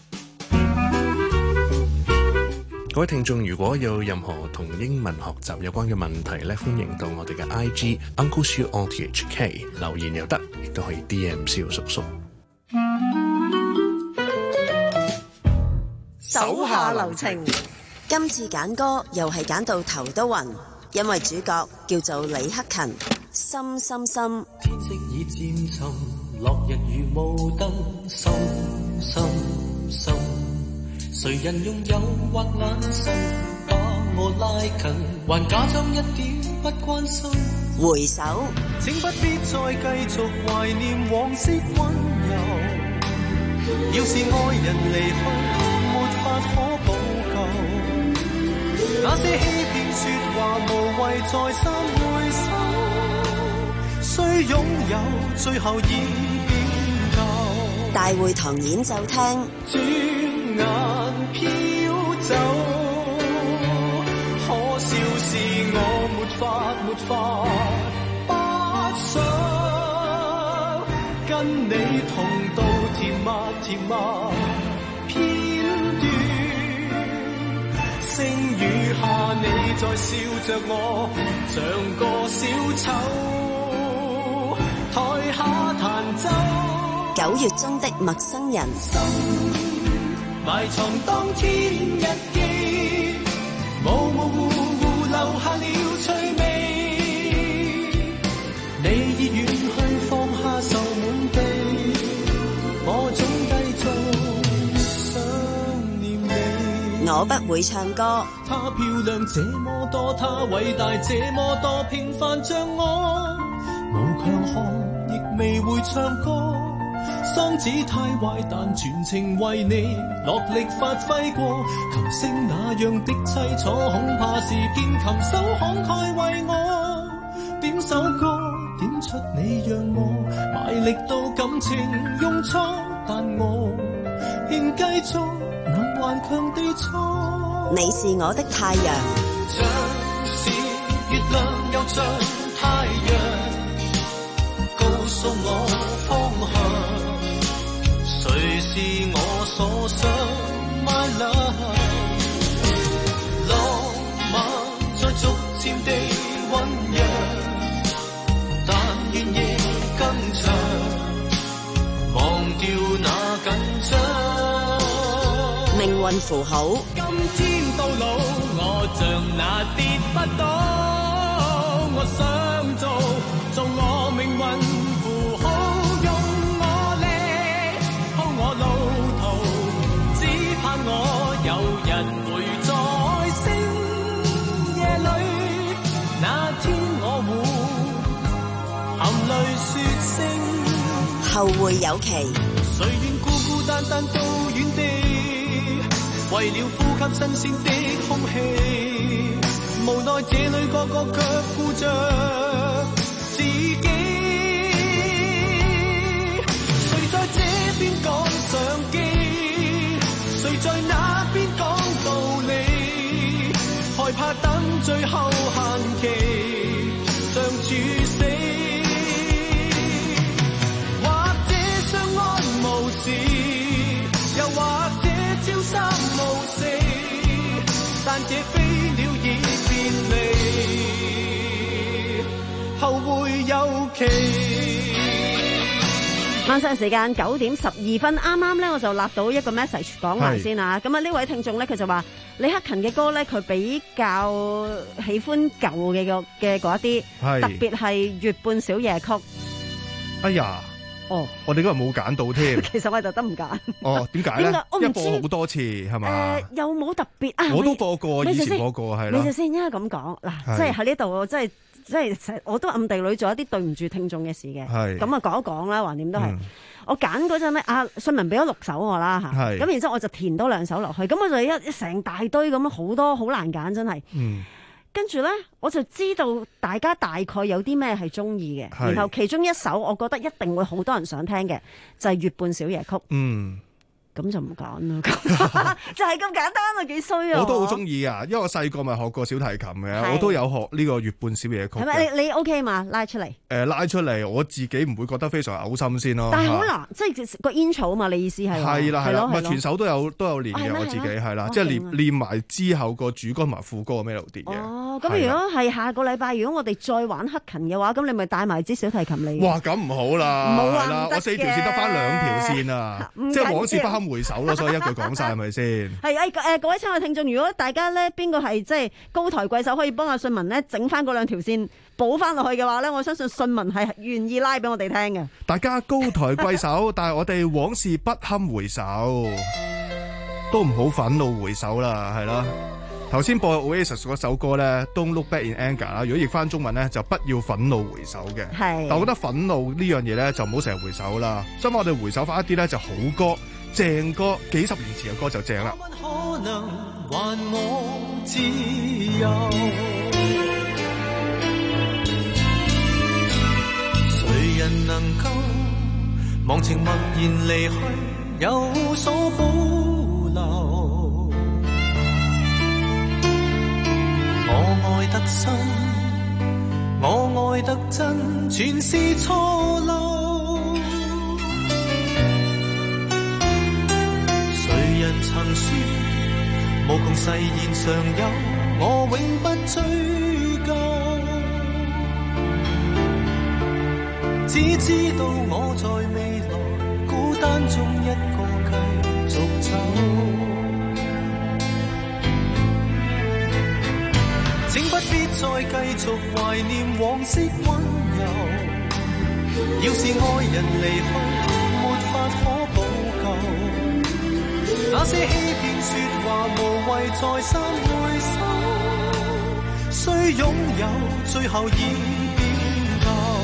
各位聽眾，如果有任何同英文學習有關嘅問題咧，歡迎到我哋嘅 I G Uncle Siu O T H K 留言又得，亦都可以 D M 蕭叔叔。 手下留情， 今次揀歌又係揀到頭都暈，因為主角叫做李克勤，深深深。 天色已漸沉，落日如霧燈，深深深。誰人用誘惑眼神把我拉近，還假裝一點不關心。 回首， 請不必再繼續懷念往昔溫柔。要是愛人離去，沒法可補救。那些欺騙說話無謂再三回首，雖擁有最後已變舊。 大會堂演奏廳。 眼飄走，可笑是我沒法沒法不想跟你同度甜蜜甜蜜片段，星雨下你在笑着我，像個小丑台下彈奏。 九月中的陌生人。 埋藏當天日記，模模糊糊留下了趣味。你已遠去，放下愁滿地，我總繼續想念你。 我不會唱歌。 她漂亮這麼多，她偉大這麼多，平凡像我，無強項亦未會唱歌。嗓子太壞，但全情為你落力發揮過。琴聲那樣的凄楚，恐怕是見琴手慷慨為我點首歌，點出你讓我賣力到感情用錯，但我仍繼續能頑強地錯。 你是我的太陽， 像是月亮又像太陽，告訴我方向。誰是我所想 My love， 浪漫在逐漸地醞釀，但願夜更長，忘掉那緊張。 命運符號。 今天到老，我像那跌不倒，我想做做我命運符號。我有日會在星夜裏，那天我會含淚說聲後會有期。 誰願孤孤單單到遠地，為了呼吸新鮮的空氣，無奈這裏個個卻顧着自己。誰在這邊趕上機，誰在那邊講道理，害怕等最後限期像處死，或者相安無事，又或者朝三暮四，但這飛鳥已後會有期。 晚上時間九點十二分，啱啱咧我就立到一個 message 講埋先啊。咁啊呢位聽眾咧，佢就話李克勤嘅歌咧，佢比較喜歡舊嘅個嘅嗰一啲，特別係《月半小夜曲》。 哎呀， 哦， 我哋今日冇揀到添。 其實我係特登唔揀。 哦，點解咧？ 我唔知一播好多次係嘛？ 誒，又冇特別啊！ 我都播過，以前播過係啦。 你就先應該咁講嗱，即係喺呢度，即係。即係我都暗地裏做一啲對唔住聽眾嘅事嘅，咁啊講一講啦，橫掂都係、嗯、我揀嗰陣咧，阿信文俾咗六首我啦嚇，咁然之後我就填多兩首落去，咁我就一成大堆咁樣好多好難揀真係，嗯、跟住咧我就知道大家大概有啲咩係中意嘅，然後其中一首我覺得一定會好多人想聽嘅就係、是《月半小夜曲》。嗯。咁就唔揀啦，就係咁簡單啊，幾衰啊！ 我都好中意啊，因為我細個咪學過小提琴嘅，我都有學呢個月半小夜曲。 係咪你你 OK 嘛？拉出嚟。誒、 呃，拉出嚟，我自己唔會覺得非常嘔心先咯。 但係好難，即係個煙草啊嘛，你意思係？ 係啦係啦，唔係全首都有都有練嘅，我自己係啦，即係練練埋之後個主歌同埋副歌嘅 melody 嘅。 哦，咁如果係下個禮拜，如果我哋再玩克勤嘅話，咁你咪帶埋支小提琴嚟。 哇，咁唔好啦， 冇啊， 啦，我四條線得翻兩條線啊，即係往事不堪回首咯，所以。一句講晒係咪先？係誒誒， 各位親愛聽眾，如果大家咧邊個係即係高抬貴手，可以幫阿信文咧整翻嗰兩條線補翻落去嘅話咧，我相信信文係願意拉俾我哋聽嘅。 大家高抬貴手，但係我哋往事不堪回首，都唔好憤怒回首啦，係啦。頭先播 Oasis 嗰首歌咧 ，Don't Look Back in Anger 啦。如果譯翻中文咧，就不要憤怒回首嘅。係。但我覺得憤怒呢樣嘢咧，就唔好成日回首啦。所以我哋回首翻一啲咧就好歌。正歌，幾十年前嘅歌就正啦。 可能還我自由，誰人能夠忘情默然離去，有所保留？我愛得深，我愛得真，全是錯漏。人曾說無窮誓言常有，我永不追究。只知道我在未來孤單中一個繼續走。請不必再繼續懷念往昔溫柔。要是愛人離去，沒法可補救。那些欺騙說話無謂再三回首，雖擁有最後已變舊。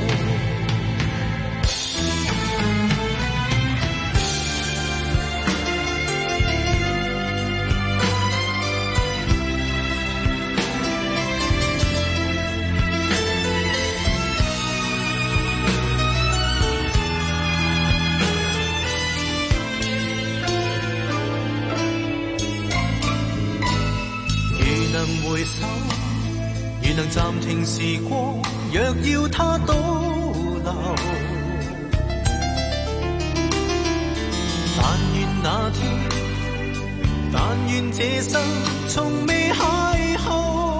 回首，如能暫停時光，若要它倒流，但願那天，但願這生從未邂逅。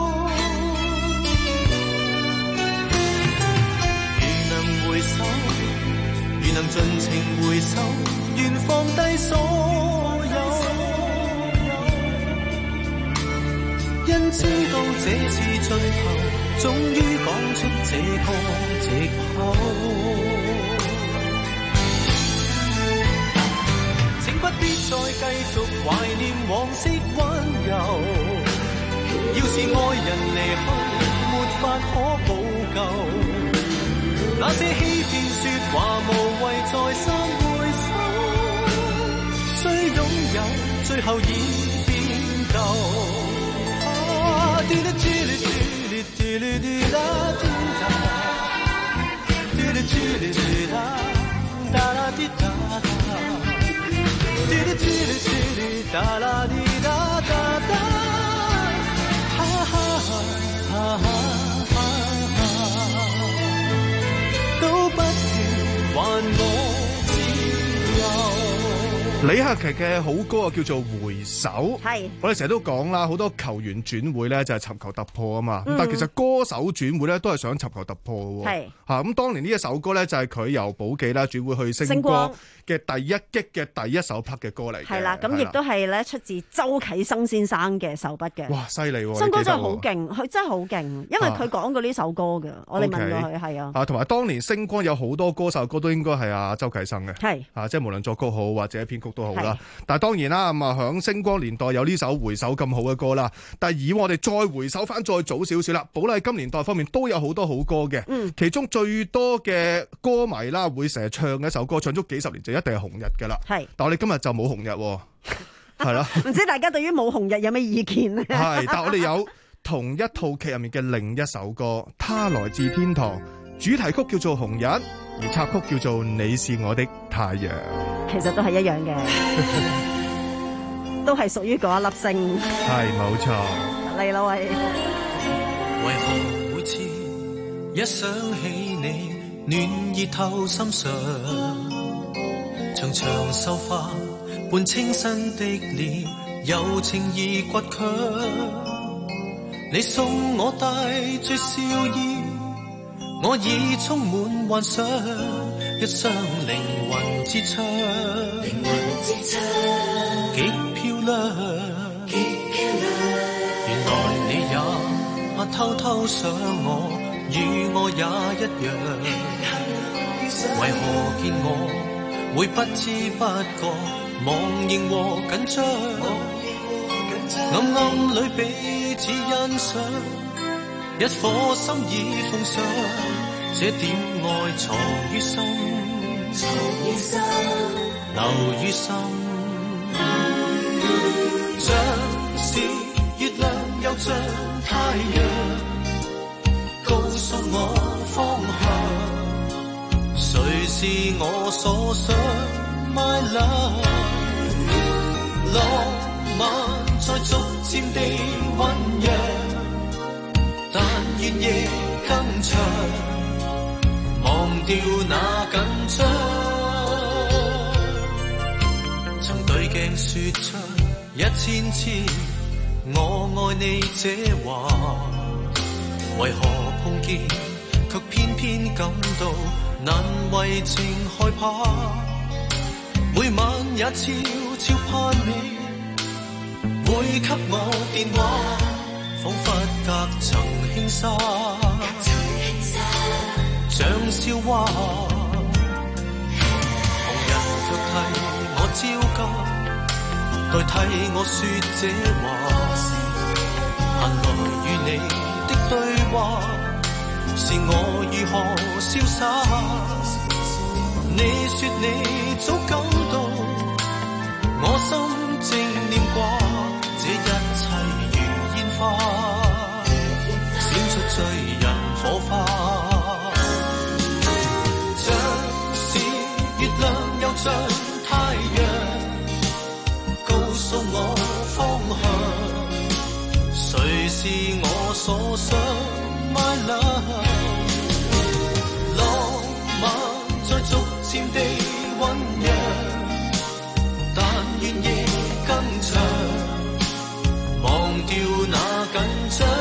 如能回首，如能盡情回首，願放低所有。因知道這是最後，終於講出這個藉口。請不必再繼續懷念往昔溫柔。要是愛人離去，沒法可補救。那些欺騙說話無謂再三回首，雖擁有最後已變舊。嘟嚕嘟嚕嘟嚕嘟嚕嘟啦嘟啦，嘟嚕嘟嚕嘟啦哒啦滴哒哒，嘟嚕嘟嚕嘟嚕哒啦滴哒哒哒，哈哈哈哈哈哈，都不願還我自由。 李克勤嘅好歌啊，叫做《回首》。 係我哋成日都講啦，好多球員轉會咧就係尋求突破啊嘛。 嗯、 但係其實歌手轉會咧都係想尋求突破嘅。 係嚇咁，當年呢一首歌咧就係佢由寶記啦轉會去星光嘅第一擊嘅第一首筆嘅歌嚟嘅。 係啦，咁亦都係咧出自周啟生先生嘅手筆嘅。 哇，犀利喎！ 新歌真係好勁，佢真係好勁，因為佢講過呢首歌嘅。啊、我哋問過佢係啊。 啊，同埋當年星光有好多歌手歌都應該係阿周啟生嘅。 係啊，即係無論作曲好或者編曲都好啦。但係當然啦，咁啊響星光年代有呢首回首咁好嘅歌啦。但係以我哋再回首翻再早少少啦，寶麗金年代方面都有好多好歌嘅。嗯，其中最多嘅歌迷啦會成日唱嘅一首歌，唱足幾十年就一定係紅日噶啦。 係， 但係我哋今日就冇紅日，係啦。 唔知大家對於冇紅日有咩意見咧？ 係，但係我哋有同一套劇入面嘅另一首歌《他來自天堂》，主題曲叫做《紅日》，而插曲叫做《你是我的太陽》。 其實都係一樣嘅，都係屬於嗰一粒星。 係，冇錯。 嚟啦喂！ 為何每次一想起你，暖意透心上，長長秀髮伴清新的臉，柔情而倔強。你送我帶着笑意，我已充滿幻想，一雙靈魂之窗，靈魂之窗，極漂亮，極漂亮。原來你也偷偷想我，與我也一樣。為何見我會不知不覺忘形和緊張？暗暗裏彼此欣賞，一顆心已奉上，這點愛藏於心，藏於心，留於心。像是月亮又像太陽，告訴我方向，誰是我所想 My love， 浪漫在逐漸地醞釀，但願夜更長，忘掉那緊張。曾對鏡說出一千次我愛你這話，為何碰見卻偏偏感到難為情害怕？每晚也悄悄盼你會給我電話，彷彿隔層輕紗，像笑話。旁人卻替我焦急，代替我說這話。閒來與你的對話，是我如何瀟灑？你說你早感到，我心正念掛，這一切如煙花，閃出醉人火花。像是月亮又像太陽，告訴我方向，誰是我所想 My love， 浪漫在逐漸地醞釀，但願夜更長，忘掉那緊張。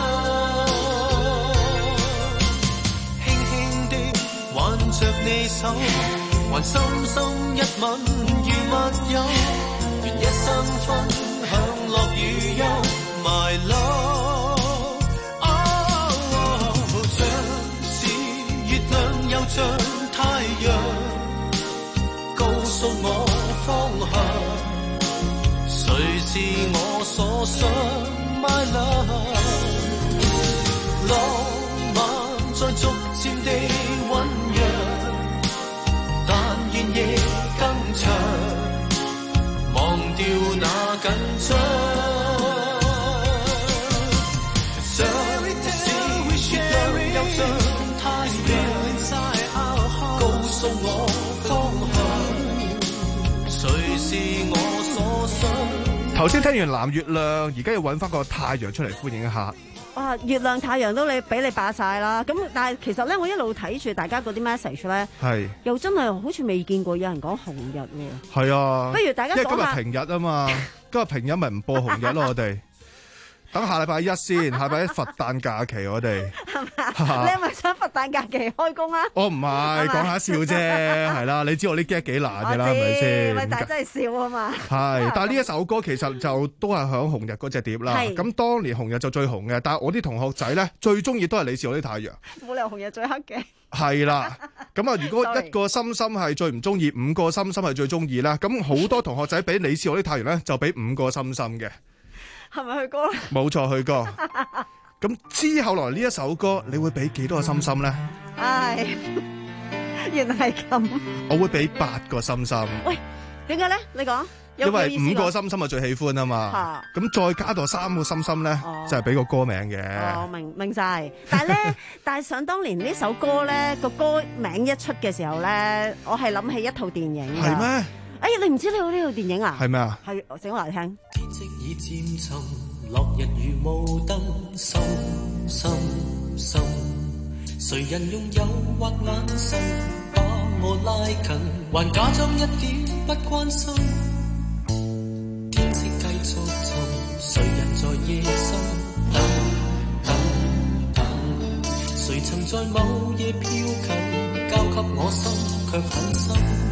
輕輕地挽着你手，還深深一吻如密友，願一生分享樂與憂 My love， 哦，像是月亮又像太陽，告訴我方向，誰是我所想 My love， 浪漫在逐漸地醞釀，但願夜更長，忘掉那緊張。像是月亮又像太陽，告訴我方向，誰是我所想。 頭先聽完藍月亮，而家要揾翻個太陽出嚟歡迎一下。 哇！月亮太陽都你俾你霸晒啦，咁但係其實咧，我一路睇住大家嗰啲 message 咧， 係又真係好似未見過有人講紅日喎。 係啊， 不如大家因為今講下日平日啊嘛，今日平日咪唔播紅日咯，我哋等下禮拜一先，下禮拜一佛誕假期我哋。 你係咪想佛誕假期開工啊？ 我唔係講下笑啫，係啦，你知我啲 get 幾難㗎啦，係咪先？ 喂，但係真係笑啊嘛。 係，但係呢一首歌其實就都係響紅日嗰隻碟啦。咁當年紅日就最紅嘅，但係我啲同學仔咧最中意都係你是我的太陽。 冇理由紅日最黑嘅。 係啦，咁啊，如果一個心心係最唔中意，五個心心係最中意啦。咁好多同學仔俾你是我的太陽咧，就俾五個心心嘅。 係咪去歌咧？ 冇錯，去歌。咁之後來呢一首歌，你會俾幾多個心心咧？ 唉，原來係咁。 我會俾八個心心。 喂，點解咧？你講。 因為五個心心係最喜歡啊嘛。咁再加到三個心心咧，哦、就係俾個歌名嘅。 哦，明明晒。但係咧，但係想當年呢首歌咧，個歌名一出嘅時候咧，我係諗起一套電影。 係咩？ 哎，你唔知呢套呢套電影啊？ 係咩啊？ 係，我整我嚟聽。 天色已漸沉，落日如霧燈，深深深。誰人用誘惑眼神把我拉近，還假裝一點不關心。天色繼續沉，誰人在夜深等等等？誰曾在某夜飄近，交給我心卻很深。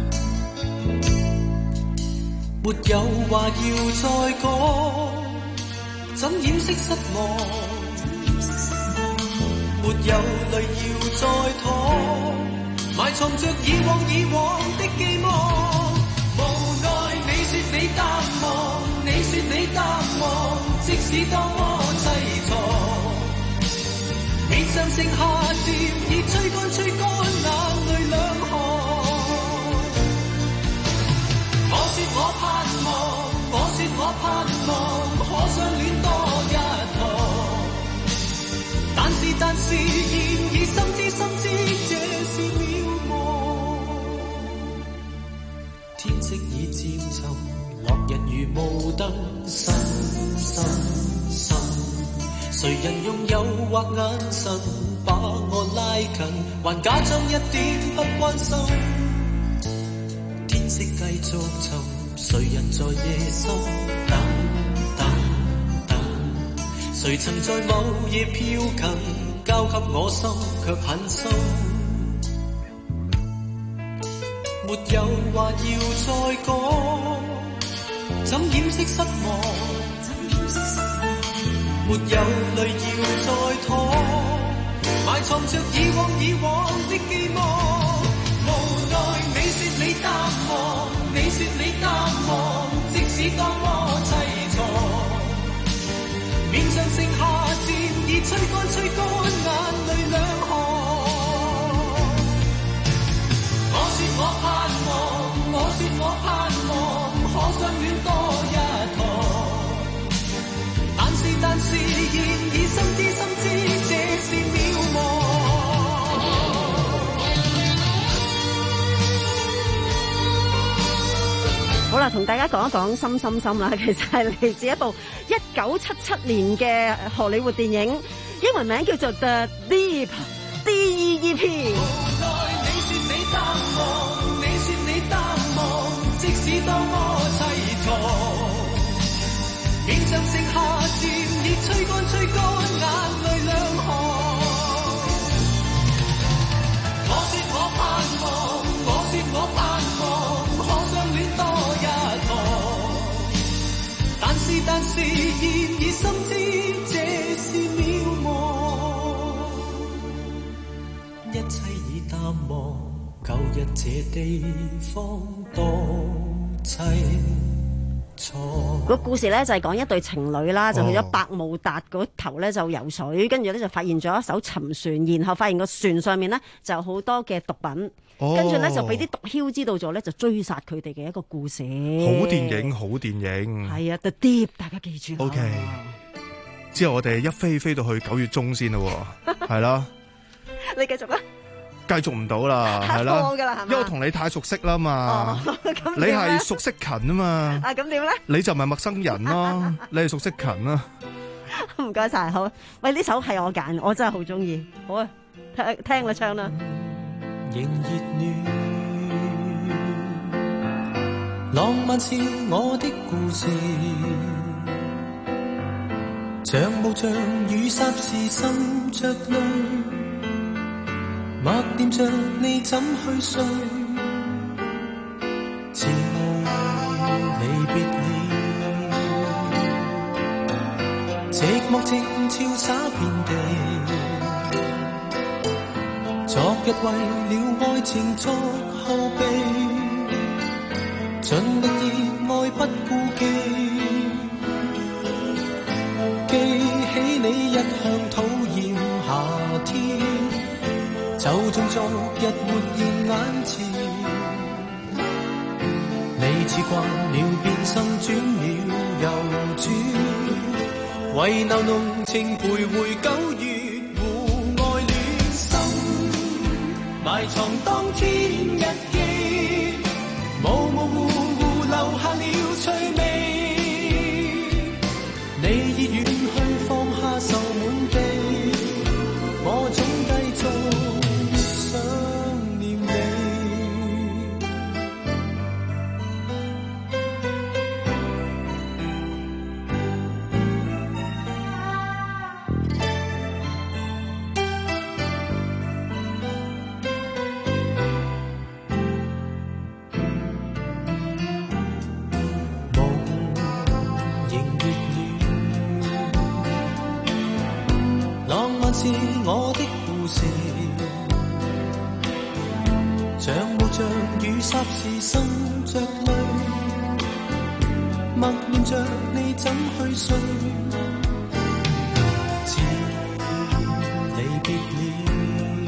沒有話要再講，怎掩飾失望？沒有淚要再淌，埋藏着以往以往的寄望。無奈你說你淡忘，你說你淡忘，即使多麼淒愴，面上剩下漸已吹乾吹乾眼淚兩行。我說我盼望，我說我盼望，可相戀多一趟。但是但是，現已深知深知，這是渺茫。天色已漸沉，落日如霧燈，深深深。誰人用誘惑眼神把我拉近，還假裝一點不關心。天色繼續沉，誰人在夜深等等等？誰曾在某夜飄近，交給我心卻很深。沒有話要再講，怎掩飾失望？沒有淚要再淌，埋藏着以往以往的寄望。無奈你說你淡忘，你說你淡忘，即使多麼淒愴，面上剩下漸已吹乾吹乾眼淚兩行。我說我盼望，我說我盼望，可相戀多一趟。但是但是，現已深知深知，這是渺茫。 好啦，同大家講一講《心心心》啦，其實係嚟自一部一九七七年嘅荷里活電影，英文名叫做《The Deep》D E E P。 無奈你說你淡忘，你說你淡忘，即使多麼淒愴，面上剩下漸已吹乾吹乾眼淚兩行。我說我盼望，我說我盼望，可相戀多一趟。但是但是，現已深知這是渺茫。一切已淡忘，舊日這地方多凄楚。 個故事咧就係講一對情侶啦，就去咗百慕達嗰頭咧就游水，跟住咧就發現咗一艘沉船，然後發現個船上面咧就有好多嘅毒品，跟住咧就俾啲毒梟知道咗咧，就追殺佢哋嘅一個故事。 好電影，好電影。 係啊 The Deep， 大家記住。 OK， 之後我哋一飛飛到去九月中先咯，係啦。 你繼續啦。 繼續唔到啦，係啦，因為我同你太熟悉啦嘛， 哦、 你係熟悉勤啊嘛， 啊咁點咧？ 你就唔係陌生人咯，你係熟悉勤啊。 唔該晒，好。喂，呢首係我揀，我真係好中意。好啊，聽聽啦，唱啦。 仍熱戀，浪漫是我的故事，像霧像雨霎時滲着淚，默念着你怎去睡，似愛離別了，寂寞靜悄灑遍地，昨日為了愛情作後備，盡力熱愛不顧忌，記起你一向討厭夏天，就像昨日活現眼前，你似慣了變心轉了又轉，遺留濃情徘徊九月。埋藏當天日記，模模糊糊留下了趣味。你已遠去，放下愁滿地，我總繼續想念是我的故事，像霧像雨霎時滲着淚，默念着你怎去睡，似離別了，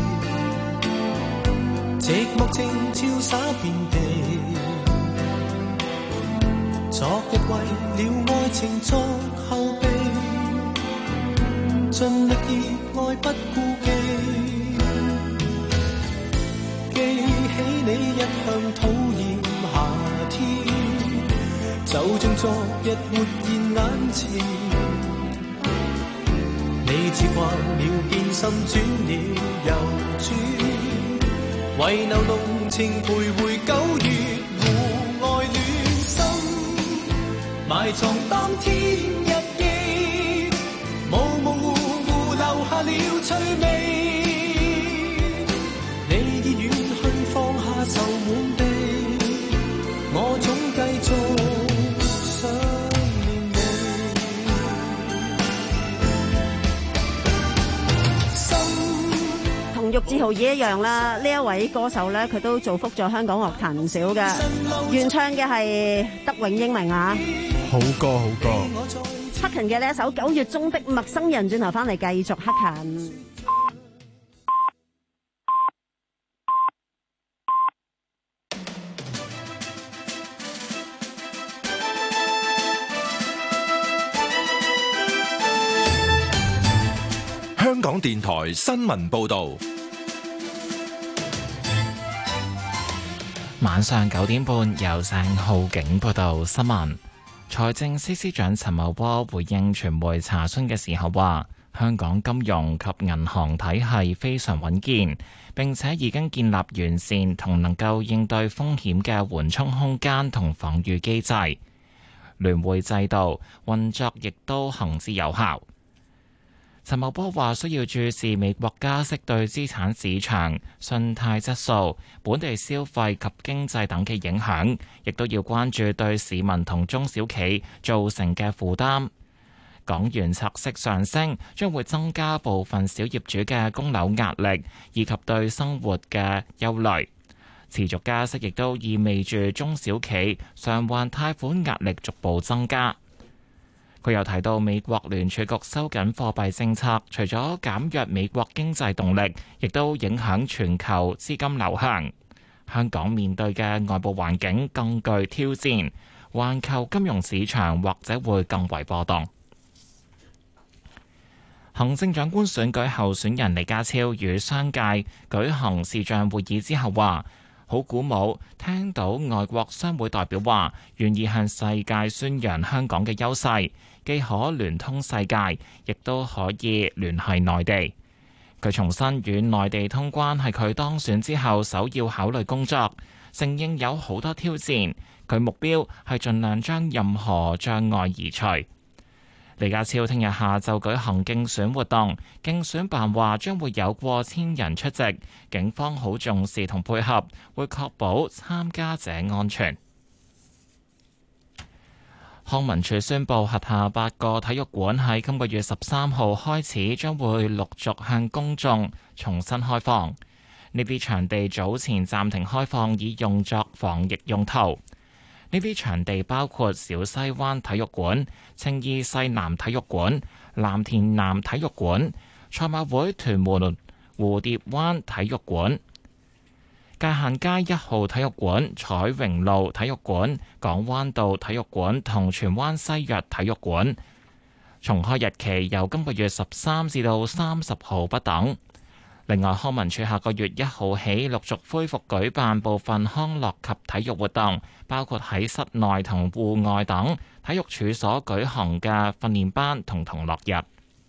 寂寞靜悄灑遍地，昨日為了愛情作後備，盡力熱愛不顧忌，記起你一向討厭夏天，就像昨日活現眼前，你似慣了變心轉了又轉，遺留濃情徘徊九月，互愛戀心，埋藏當天日記，模模糊糊留下了趣味。你已遠去，放下愁滿地，我總繼續想念你。 同玉置浩二一樣啦，呢一位歌手咧，佢都造福咗香港樂壇唔少嘅。原唱嘅係德永英明啊， 好歌好歌。 黑勤嘅呢一首《九月中的陌生人》，轉頭翻嚟繼續黑勤。 香港電台新聞報導， 晚上九點半由鄭浩景報道新聞。財政司司長陳茂波回應傳媒查詢嘅時候話，香港金融及銀行體系非常穩健，並且已經建立完善同能夠應對風險嘅緩衝空間同防禦機制，聯匯制度運作亦都行之有效。陳茂波話：需要注視美國加息對資產市場、信貸質素、本地消費及經濟等嘅影響，亦都要關注對市民同中小企造成嘅負擔。港元拆息上升將會增加部分小業主嘅供樓壓力，以及對生活嘅憂慮。持續加息亦都意味住中小企償還貸款壓力逐步增加。佢又提到，美國聯儲局收緊貨幣政策，除咗減弱美國經濟動力，亦都影響全球資金流向。香港面對嘅外部環境更具挑戰，環球金融市場或者會更為波動。行政長官選舉候選人李家超與商界舉行視像會議之後話，好鼓舞聽到外國商會代表話願意向世界宣揚香港嘅優勢， 既可聯通世界，亦都可以聯繫內地。佢重申與內地通關係佢當選之後首要考慮工作，承認有好多挑戰，佢目標係盡量將任何障礙移除。李家超聽日下晝舉行競選活動，競選辦話將會有過千人出席，警方好重視同配合，會確保參加者安全。康文署宣布，轄下八個體育館喺今個月十三號開始將會陸續向公眾重新開放。呢啲場地早前暫停開放，以用作防疫用途。呢啲場地包括小西灣體育館、青衣西南體育館、藍田南體育館、賽馬會屯門蝴蝶灣體育館、界限街一號體育館、彩榮路體育館、港灣道體育館同荃灣西約體育館。重開日期由今個月十三至到三十號不等。另外，康文署下個月一號起陸續恢復舉辦部分康樂及體育活動，包括喺室內同戶外等體育處所舉行嘅訓練班同同樂日。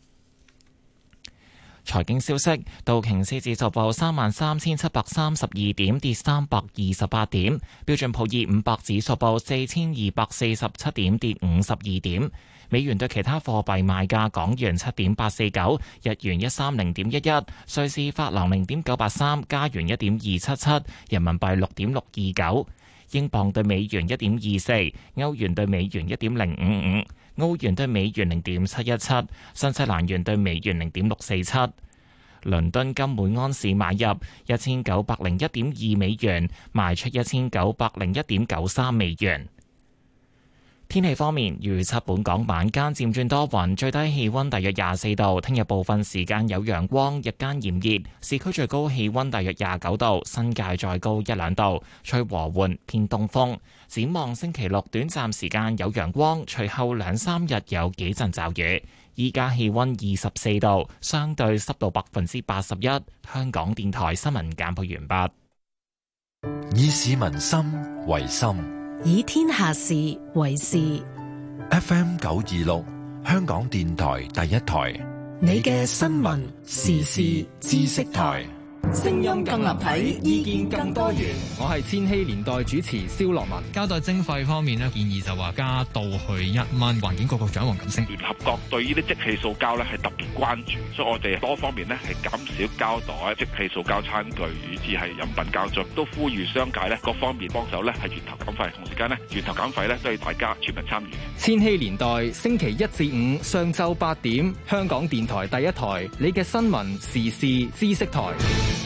財經消息，道瓊斯指數報三萬三千七百三十二點，跌三百二十八點；標準普爾五百指數報四千二百四十七點，跌五十二點。美元對其他貨幣賣價：港元七點八四九，日元一三零點一一，瑞士法郎零點九八三，加元一點二七七，人民幣六點六二九，英鎊對美元一點二四，歐元對美元一點零五五，澳元對美元零點七一七，新西蘭元對美元零點六四七。倫敦金每安士買入一千九百零一點二美元，賣出一千九百零一點九三美元。天氣方面，預測本港晚間漸轉多雲，最低氣溫大約廿四度。聽日部分時間有陽光，日間炎熱，市區最高氣溫大約廿九度，新界再高一兩度，吹和緩偏東風。展望星期六短暫時間有陽光，隨後兩三日有幾陣驟雨。依家氣溫二十四度，相對濕度百分之八十一。香港電台新聞簡報完畢。 以市民心為心， 以天下事為事。 F M 九二六，香港電台第一台， 你嘅新聞時事知識台。 聲音更立體，意見更多元。 我係千禧年代主持蕭樂文。 膠袋徵費方面咧，建議就話加到去一蚊。環境局局長黃錦星， 聯合國對呢啲即棄塑膠咧係特別關注，所以我哋多方面咧係減少膠袋、即棄塑膠餐具，以至係飲品膠樽，都呼籲商界咧各方面幫手咧係源頭減廢，同時間咧源頭減廢咧都係大家全民參與。 千禧年代星期一至五上晝八點，香港電台第一台，你嘅新聞時事知識台。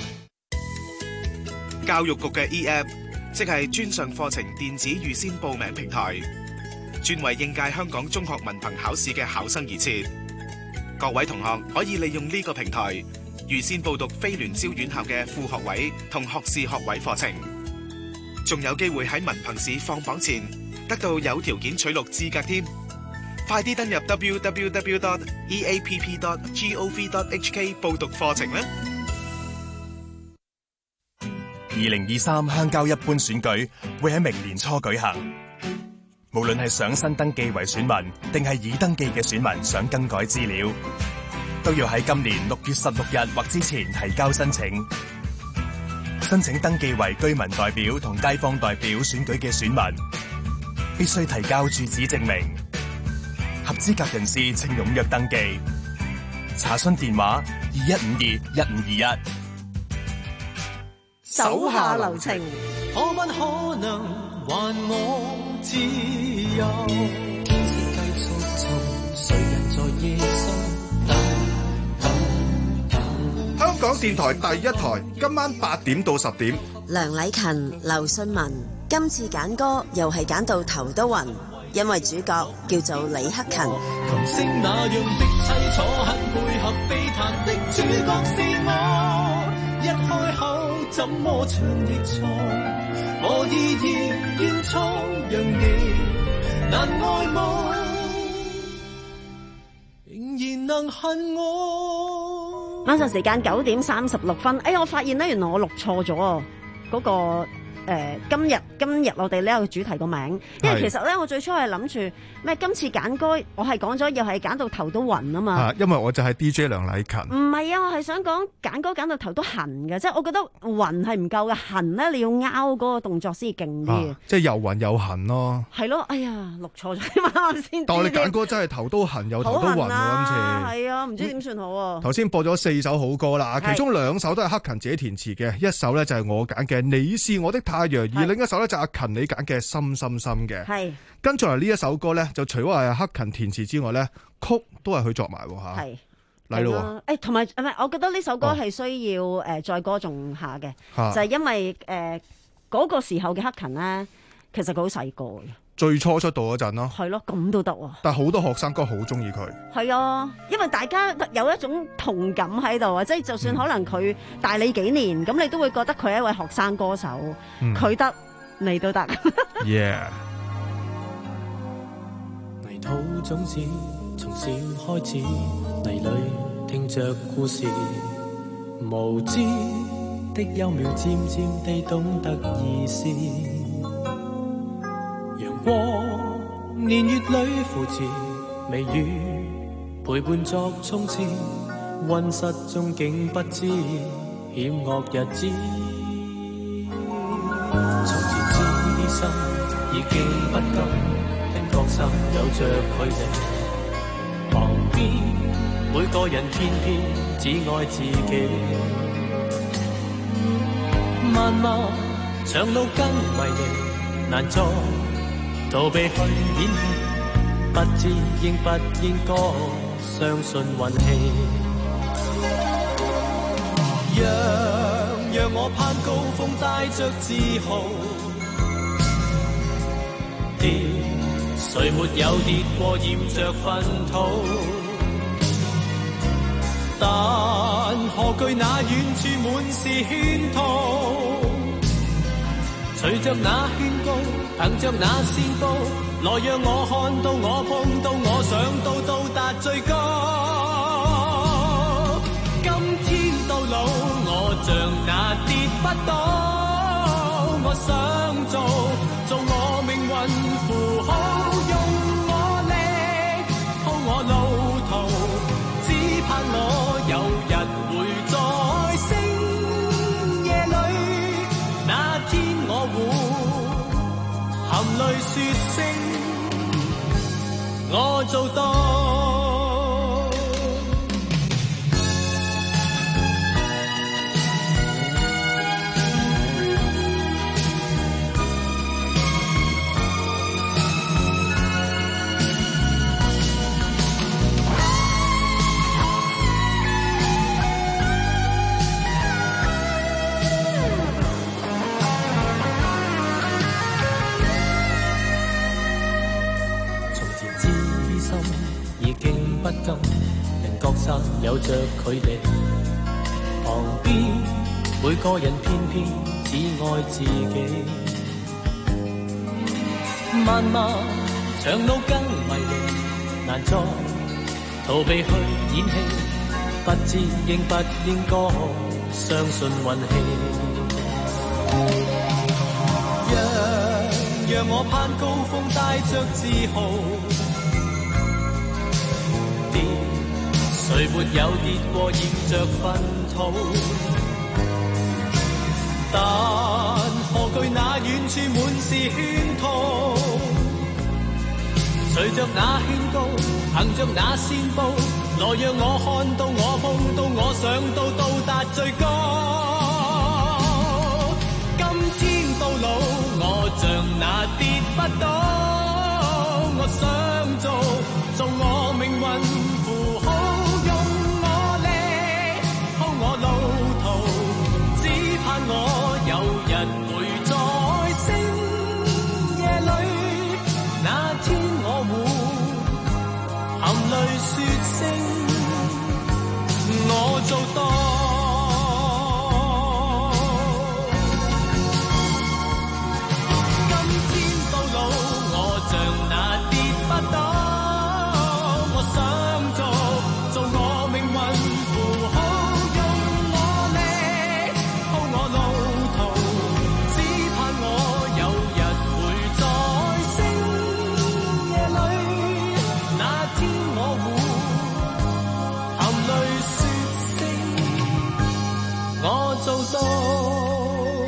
教育局嘅 E-App 即係專上課程電子預先報名平台，專為應屆香港中學文憑考試嘅考生而設。各位同學可以利用呢個平台預先報讀非聯招院校嘅副學位同學士學位課程，仲有機會喺文憑試放榜前得到有條件取錄資格添。快啲登入 double-u double-u double-u dot e a p p dot gov dot h k 報讀課程啦！ 二零二三鄉郊一般選舉會喺明年初舉行，無論係想新登記為選民，定係已登記嘅選民想更改資料，都要喺今年六月十六日或之前提交申請。申請登記為居民代表同街坊代表選舉嘅選民，必須提交住址證明。合資格人士請踴躍登記。查詢電話二一五二一五二一。 手下留情， 可不可能還我自由？天使繼續尋，誰人在夜深等等等。 香港電台第一台，今晚八點到十點。 梁禮勤、劉信文，今次揀歌又係揀到頭都暈，因為主角叫做李克勤。 琴聲那樣的凄楚，很配合悲嘆的主角是我，一開口。怎麼唱亦錯，我依然願錯，讓你難愛慕，仍然能恨我。 晚上時間九點三十六分，哎呀，我發現咧，原來我錄錯咗啊！嗰個誒呃、今日今日我哋呢個主題個名，因為其實咧我最初係諗住咩今次揀歌，我係講咗又係揀到頭都暈啊嘛。 啊，因為我就係 D J 梁禮勤。 唔係啊，我係想講揀歌揀到頭都痕嘅，即係我覺得暈係唔夠嘅，痕咧你要拗嗰個動作先勁啲。 即係又暈又痕咯。係咯，哎呀，錄錯咗啱啱先。 但係你揀歌真係頭都痕又頭都暈喎，今次。 係啊，唔知點算好啊。 頭先播咗四首好歌啦，其中兩首都係克勤自己填詞嘅，一首咧就係我揀嘅《你是我的太陽》，而另一首咧就係阿勤你揀嘅《深深深》嘅。係。跟住嚟呢一首歌咧，就除咗係克勤填詞之外咧，曲都係佢作埋喎嚇。係。嚟咯喎！誒，同埋唔係，我覺得呢首歌係需要誒再歌頌下嘅，就係因為誒嗰個時候嘅克勤咧，其實佢好細個嘅。最初出道嗰陣咯，係咯，咁都得喎。但係好多學生哥好中意佢。係啊，因為大家有一種同感喺度啊，即係就算可能佢大你幾年，咁、嗯、你都會覺得佢係一位學生歌手，佢、嗯、得你都得。Yeah。 泥土種子從小開始，泥裏聽着故事，無知的幼苗漸漸地懂得意思。光年月裏扶持，微雨陪伴作衝刺，溫室中竟不知險惡日子。從前知心已經不甘，聽覺心有着距離，旁邊每個人偏偏只愛自己。漫漫長路更迷離，難再逃避去演戲，不知應不應該相信運氣。讓讓我攀高峰，帶着自豪，跌誰沒有跌過，染着糞土。但何懼那遠處滿是圈套，隨着那勸告，憑着那線報，來讓我看到，我碰到，我想到，到達最高。今天到老，我像那跌不倒，我想做做我命運符號，用我力鋪我路途，只盼我有日會再升夜裏，那天我會含淚說聲我做到。不甘，令覺散有着距離，旁邊每個人偏偏只愛自己。漫漫長路更迷離，難再逃避去演戲，不知應不應該相信運氣。讓讓我攀高峰，帶着自豪，誰沒有跌過，染着糞土？但何懼那遠處滿是圈套？隨着那勸告，憑着那線報，來讓我看到，我碰到，我想到，到達最高。今天到老，我像那跌不倒，我想做做我命運符號。我有日會再升夜裏，那天我會含淚說聲我做到。今天到老，我像那跌不倒，我想做做我命運符號。我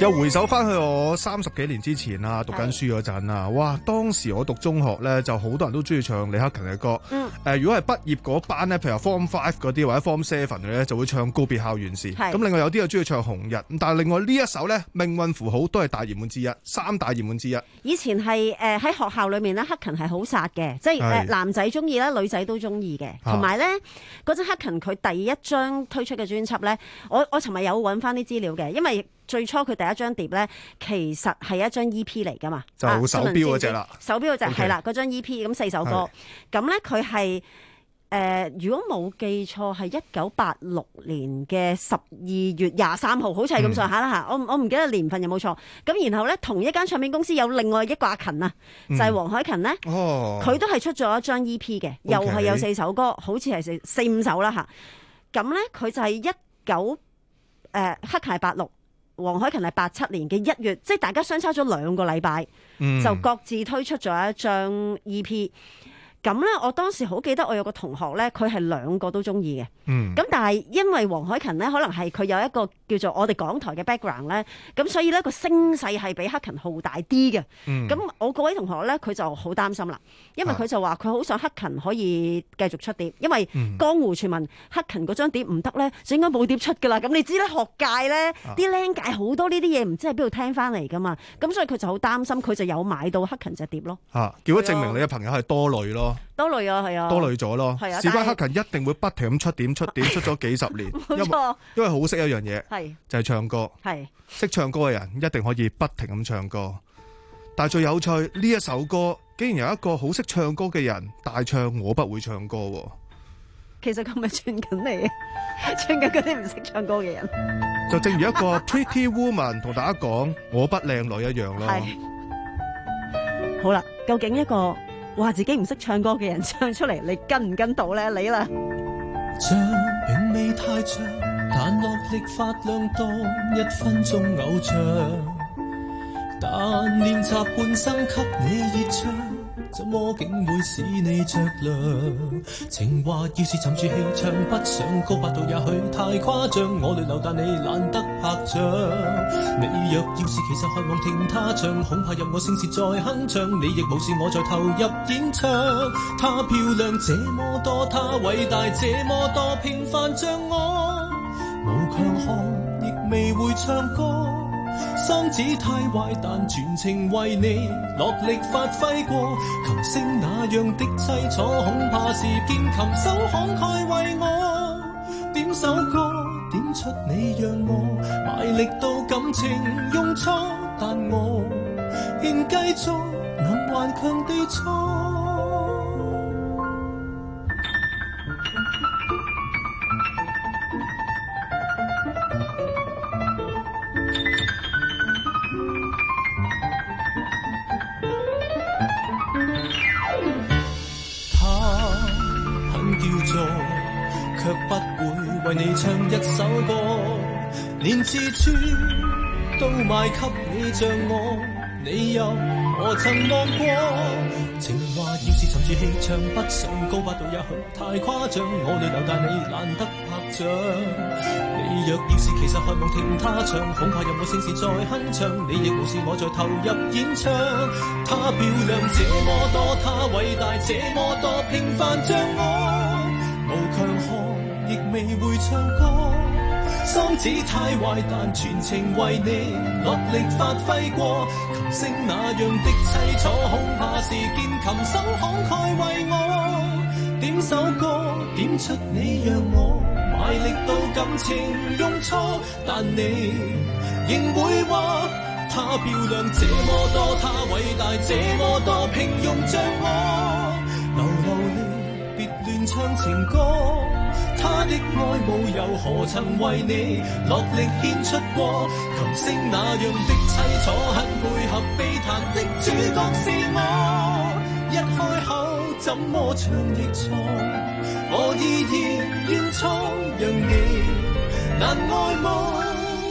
又回首翻去我三十幾年之前啊，讀緊書嗰陣啊，哇！當時我讀中學咧，就好多人都中意唱李克勤嘅歌。嗯。誒、呃，如果係畢業嗰班咧，譬如話 Form Five 嗰啲或者 Form Seven 咧，就會唱告別校園時。咁另外有啲又中意唱紅日。咁但係另外呢一首咧，命運符號都係大熱門之一，三大熱門之一。 以前係誒喺學校裏面咧，克勤係好殺嘅，即係誒男仔中意啦，女仔都中意嘅。同埋咧，嗰陣克勤佢第一張推出嘅專輯咧，我我尋日有揾翻啲資料嘅，因為最初佢第一張碟咧，其實係一張 E P 嚟噶嘛， 就手錶嗰隻啦， 手錶嗰隻係啦，嗰張 E P 咁四首歌，咁咧佢係誒，如果冇記錯係一九八六年嘅十二月廿三號，好似係咁上下啦嚇，我我唔記得年份有冇錯。咁然後咧，同一間唱片公司有另外一個阿勤啊，就係黃凱芹咧，佢、哦、都係出咗一張 E P 嘅，又係有四首歌，好似係四四五首啦嚇。咁咧佢就係一九誒克勤係八六。黃凱芹係八七年嘅一月，即係大家相差咗兩個禮拜，嗯、就各自推出咗一張 E P。咁咧，我當時好記得我有個同學咧，佢係兩個都中意嘅。嗯。咁但係因為黃凱芹咧，可能係佢有一個叫做我哋港台嘅 background 咧，咁所以咧個聲勢係比克勤浩大啲嘅。嗯。咁我嗰位同學咧，佢就好擔心啦，因為佢就話佢好想克勤可以繼續出碟，因為江湖傳聞克勤嗰張碟唔得咧，就應該冇碟出㗎啦。咁你知咧，學界咧啲僆界好多呢啲嘢唔知喺邊度聽翻嚟㗎嘛，咁所以佢就好擔心，佢就有買到克勤隻碟咯。嚇、啊！結果證明你嘅朋友係多慮咯。多累啊，係啊，多累咗咯。係啊，事關克勤一定會不停咁出點出點，出咗幾十年。冇錯，因為好識一樣嘢，係就係唱歌。係識唱歌嘅人一定可以不停咁唱歌。但係最有趣呢一首歌，竟然有一個好識唱歌嘅人大唱我不會唱歌。其實佢咪串緊你，串緊嗰啲唔識唱歌嘅人。 就正如一個 Pretty Woman 同大家講我不靚女一樣咯。係。 好啦，究竟一個話自己唔識唱歌嘅人唱出嚟，你跟唔跟到咧？你啦， 像並未太長，但落力發亮多一分鐘偶像，但練習半生給你熱唱，怎麼竟會使你着涼？情話要是沉住氣唱不上高八度，也許太誇張。我淚流但你懶得拍掌。你若要是其實渴望聽他唱，恐怕任我聲線再鏗鏘，你亦無視我在投入演唱。她漂亮這麼多，她偉大這麼多，平凡像我，無強項亦未會唱歌。嗓子太壞，但全程為你落力發揮過。琴聲那樣的凄楚，恐怕是見琴手慷慨為我點首歌，點出你讓我賣力到感情用錯，但我仍繼續能頑強地錯。卻不會為你唱一首歌，連自尊都賣給你像我，你又何曾望過？情話要是沉住氣唱不上高八度，也許太誇張。我淚流但你懶得拍掌。你若要是其實渴望聽他唱，恐怕任我聲線再鏗鏘，你亦無視我在投入演唱。他漂亮這麼多，他偉大這麼多，平凡像我，無強項亦未會唱歌，嗓子太壞，但全程為你落力發揮過。琴聲那樣的凄楚，恐怕是見琴手慷慨為我點首歌，點出你讓我賣力到感情用錯，但你仍會話她漂亮這麼多，她偉大這麼多，平庸像我，流流淚別亂唱情歌。他的愛慕又何曾為你落力獻出過？琴聲那樣的凄楚，很配合悲嘆的主角是我。一開口怎麼唱亦錯，我依然願錯，讓你難愛慕，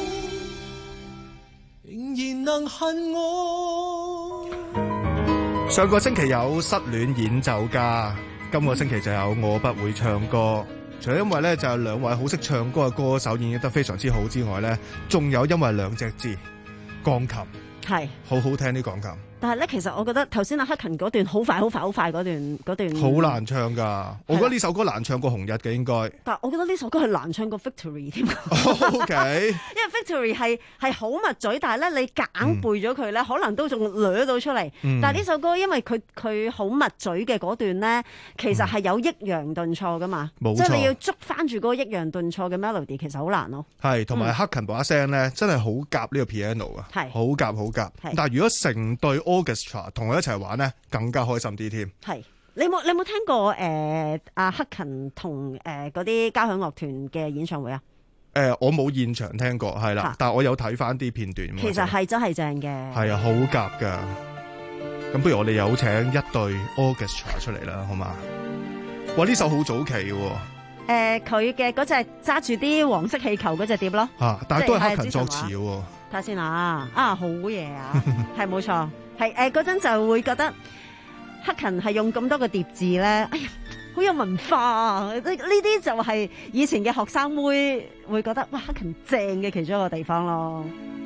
仍然能恨我。 上個星期有失戀演奏家，今個星期就有我不會唱歌。除咗因為咧就有兩位好識唱歌嘅歌手演繹得非常之好之外咧，仲有因為兩隻字鋼琴， 係好好聽啲鋼琴。 但係咧，其實我覺得頭先阿克勤嗰段好快、好快、好快嗰段嗰段， 好難唱㗎。我覺得呢首歌難唱過紅日嘅應該。 但係我覺得呢首歌係難唱過 Victory 添。 O K。 因為 Victory 係係好密嘴，但係咧你夾硬背咗佢咧，可能都仲掠到出嚟。 嗯、 但係呢首歌因為佢佢好密嘴嘅嗰段咧，其實係有抑揚頓挫㗎嘛。冇錯。即係你要捉翻住嗰個抑揚頓挫嘅 melody， 其實好難咯。 係，同埋克勤把聲咧，真係好夾呢個 piano 啊。係。好夾好夾。但係如果成隊 orchestra 同佢一齊玩咧，更加開心啲添。係，你有冇你有冇聽過誒阿克勤同誒嗰啲交響樂團嘅演唱會啊？誒、呃，我冇現場聽過，係啦，但係我有睇翻啲片段。其實係真係正嘅。係啊，好夾噶。咁不如我哋有請一隊 orchestra 出嚟啦，好嘛？哇，呢首好早期嘅。誒、呃，佢嘅嗰隻揸住啲黃色氣球嗰隻碟咯。吓、啊，但係都係克勤作詞嘅。睇下先啊，啊，好嘢啊，係冇錯。係誒，嗰陣就會覺得克勤係用咁多個疊字咧，哎呀，好有文化啊！呢呢啲就係以前嘅學生妹會覺得哇，克勤正嘅其中一個地方咯。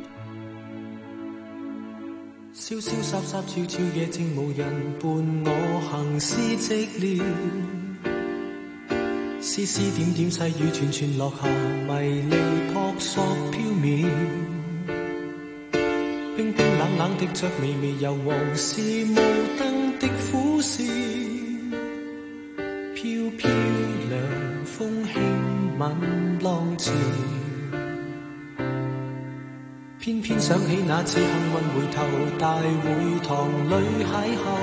瀟瀟灑灑悄悄夜靜無人伴我行屍寂寥，絲絲點點細雨串串落下，迷離撲朔飄渺。冰冰冷冷的着微微柔黃，是無燈的苦笑。飄飄涼風輕吻浪潮，偏偏想起那次幸運回頭，大會堂裏邂逅。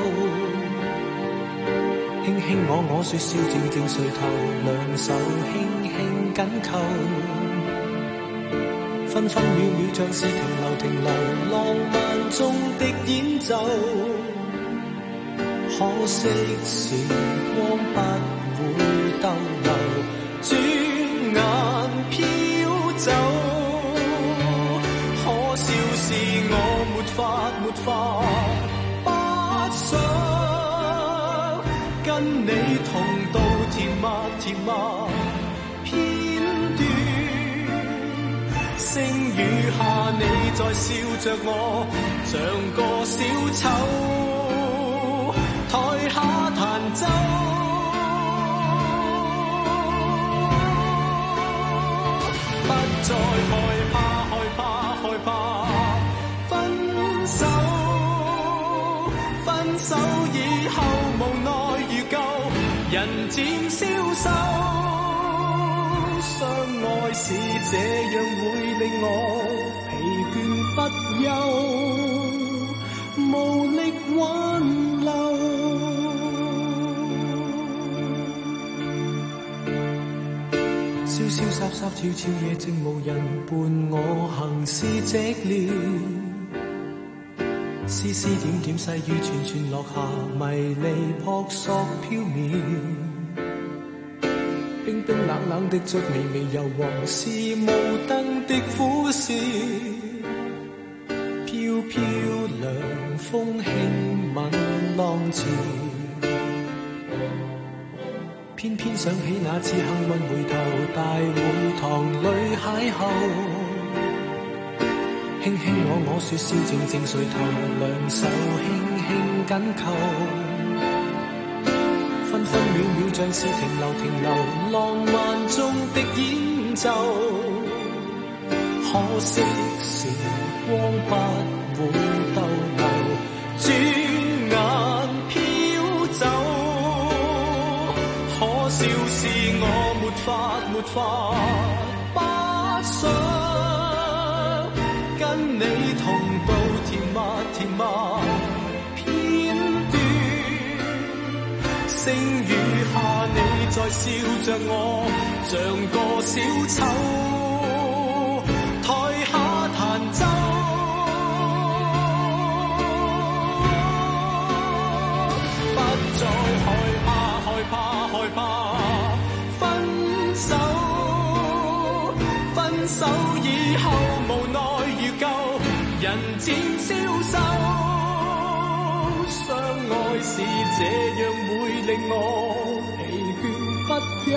輕輕我我說笑，靜靜垂頭，兩手輕輕緊扣。分分秒秒像是停留停留，浪漫中的演奏。可惜時光不會逗留，轉眼飄走。可笑是我沒法沒法不想跟你同度甜蜜甜蜜片段。星雨下你在笑着我，像個小丑台下彈奏。不再害怕害怕害怕分手，分手以後無奈如舊，人漸消瘦。相愛是這樣會令我疲倦不休，無力挽留。瀟瀟灑灑悄悄夜靜無人伴我行屍寂寥，絲絲點點細雨串串落下，迷離撲朔飄渺。冰冰冷冷的着微微柔黃，是無燈的苦笑。飄飄涼風輕吻浪潮，偏偏想起那次幸運回頭，大會堂裏邂逅。輕輕我我說笑，靜靜垂頭，兩手輕輕緊扣。分分秒秒像是停留停留，浪漫中的演奏。可惜時光不會逗留，轉眼飄走。可笑是我沒法沒法不想跟你同度甜蜜甜蜜片段。星雨下你在笑着我，像個小丑台下彈奏。不再害怕害怕害怕分手，分手以後無奈如舊，人漸消瘦。相愛是這樣會令我疲倦不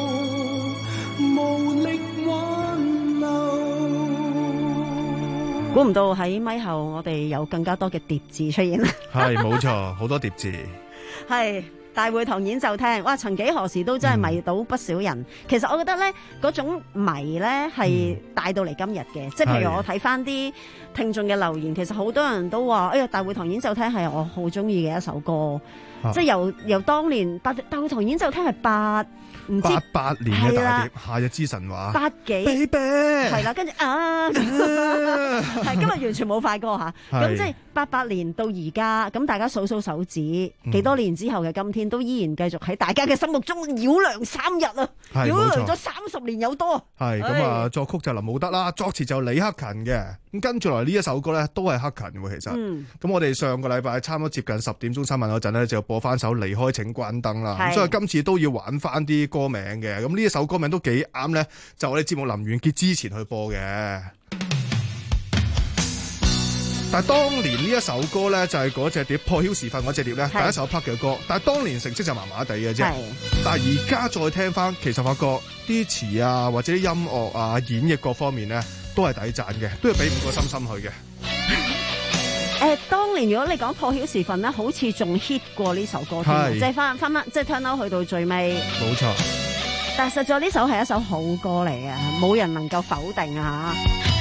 休，無力挽留。 估唔到喺咪後我哋有更加多嘅疊字出現啦。 係冇錯，好多疊字。 係大會堂演奏廳，哇！曾幾何時都真係迷到不少人。嗯、其實我覺得咧，嗰種迷咧係帶到嚟今日嘅。即係譬如我睇翻啲聽眾嘅留言，其實好多人都話：哎呀，大會堂演奏廳係我好中意嘅一首歌。啊、即係由由當年大大會堂演奏廳係八唔知八八年嘅大碟《夏日之神話》 八幾 ，baby 係啦，跟住啊，係今日完全冇快歌嚇。咁即係八八年到而家，咁大家數數手指，幾多年之後嘅今天，都依然繼續喺大家嘅心目中繞梁三日啊！繞梁咗三十年有多。係咁啊，作曲就林慕德啦，作詞就李克勤嘅。咁跟住來呢一首歌咧，都係克勤喎。其實，咁、嗯、我哋上個禮拜差唔多接近十點鐘新聞嗰陣咧，就播翻首《離開請關燈》啦。咁所以今次都要玩翻啲歌名嘅。咁呢一首歌名都幾啱咧，就我哋節目臨完結之前去播嘅。但係當年呢一首歌咧，就係嗰隻碟《破曉時分》嗰隻碟咧，第一首 part 嘅歌。但係當年成績就麻麻地嘅啫。但係而家再聽翻，其實發覺啲詞啊，或者啲音樂啊、演繹各方面咧，都係抵讚嘅，都要俾五個心心去嘅。 誒、呃，當年如果你講破曉時分咧，好似仲 hit 過呢首歌添，即係翻翻翻，即係 turn out 去到最尾。冇錯。但係實在呢首係一首好歌嚟嘅，冇人能夠否定啊！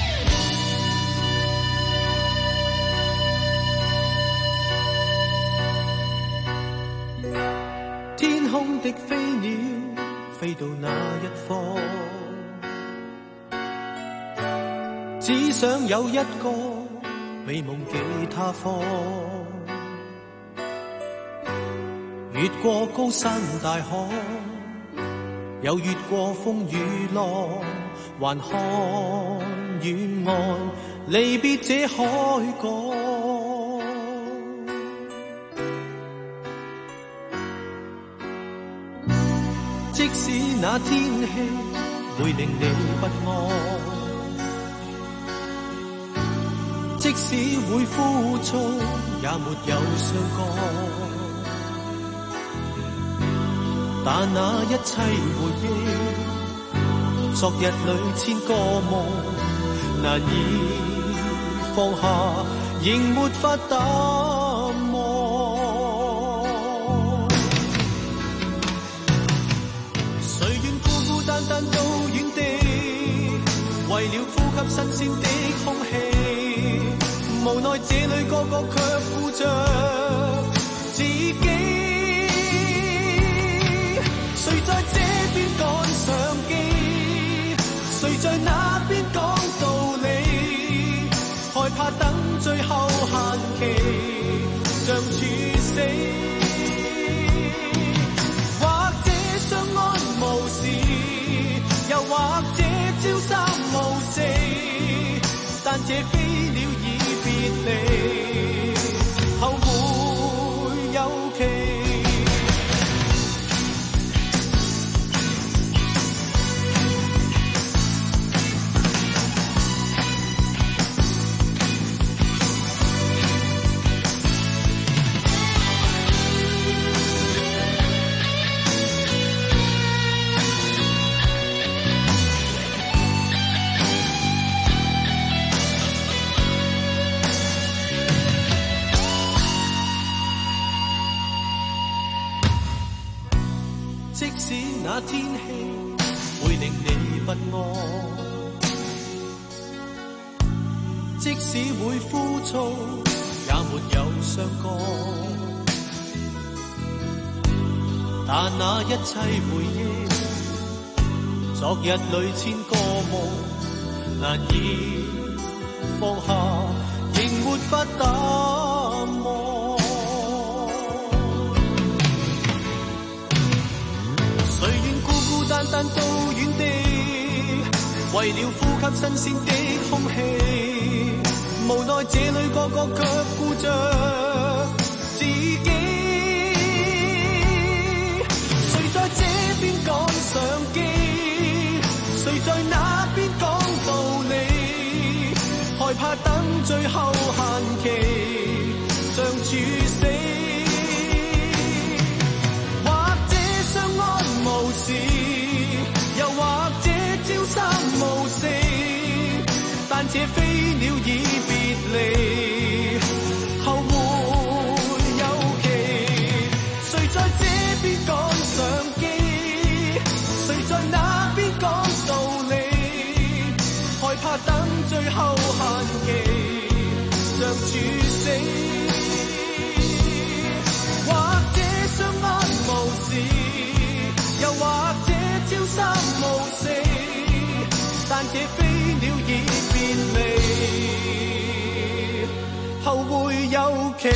天空的飛鳥飛到那一方，只想有一個美夢寄他方，越過高山大海，又越過風雨浪，還看遠岸離別這海港。即使那天氣會令你不安，即使會枯燥，也沒有相干。但那一切回憶，昨日裏千個夢，難以放下，仍沒法淡忘。誰願孤孤單單到遠地，為了呼吸新鮮的空氣，無奈這裏個個卻顧着自己。誰在這邊趕上機，誰在那邊講道理，害怕等最後限期像處死，或者相安無事，又或者朝三暮四，但這飛鳥已別離，後會有期。那天氣會令你不安，即使會枯燥，也沒有相干。但那一切回憶，昨日裏千個夢，難以放下，仍沒法淡忘。單單到遠地，為了呼吸新鮮的空氣，無奈這裏個個卻顧着自己。誰在這邊趕上機，誰在那邊講道理，害怕等最後限期像處死，或者相安無事，又或者朝三暮四，但這飛鳥已別離，後會有期。誰在這邊趕上機？誰在那邊講道理？害怕等最後限期，像處死。或者相安無事，又或者朝三暮四，但這飛鳥已別離，後會有期。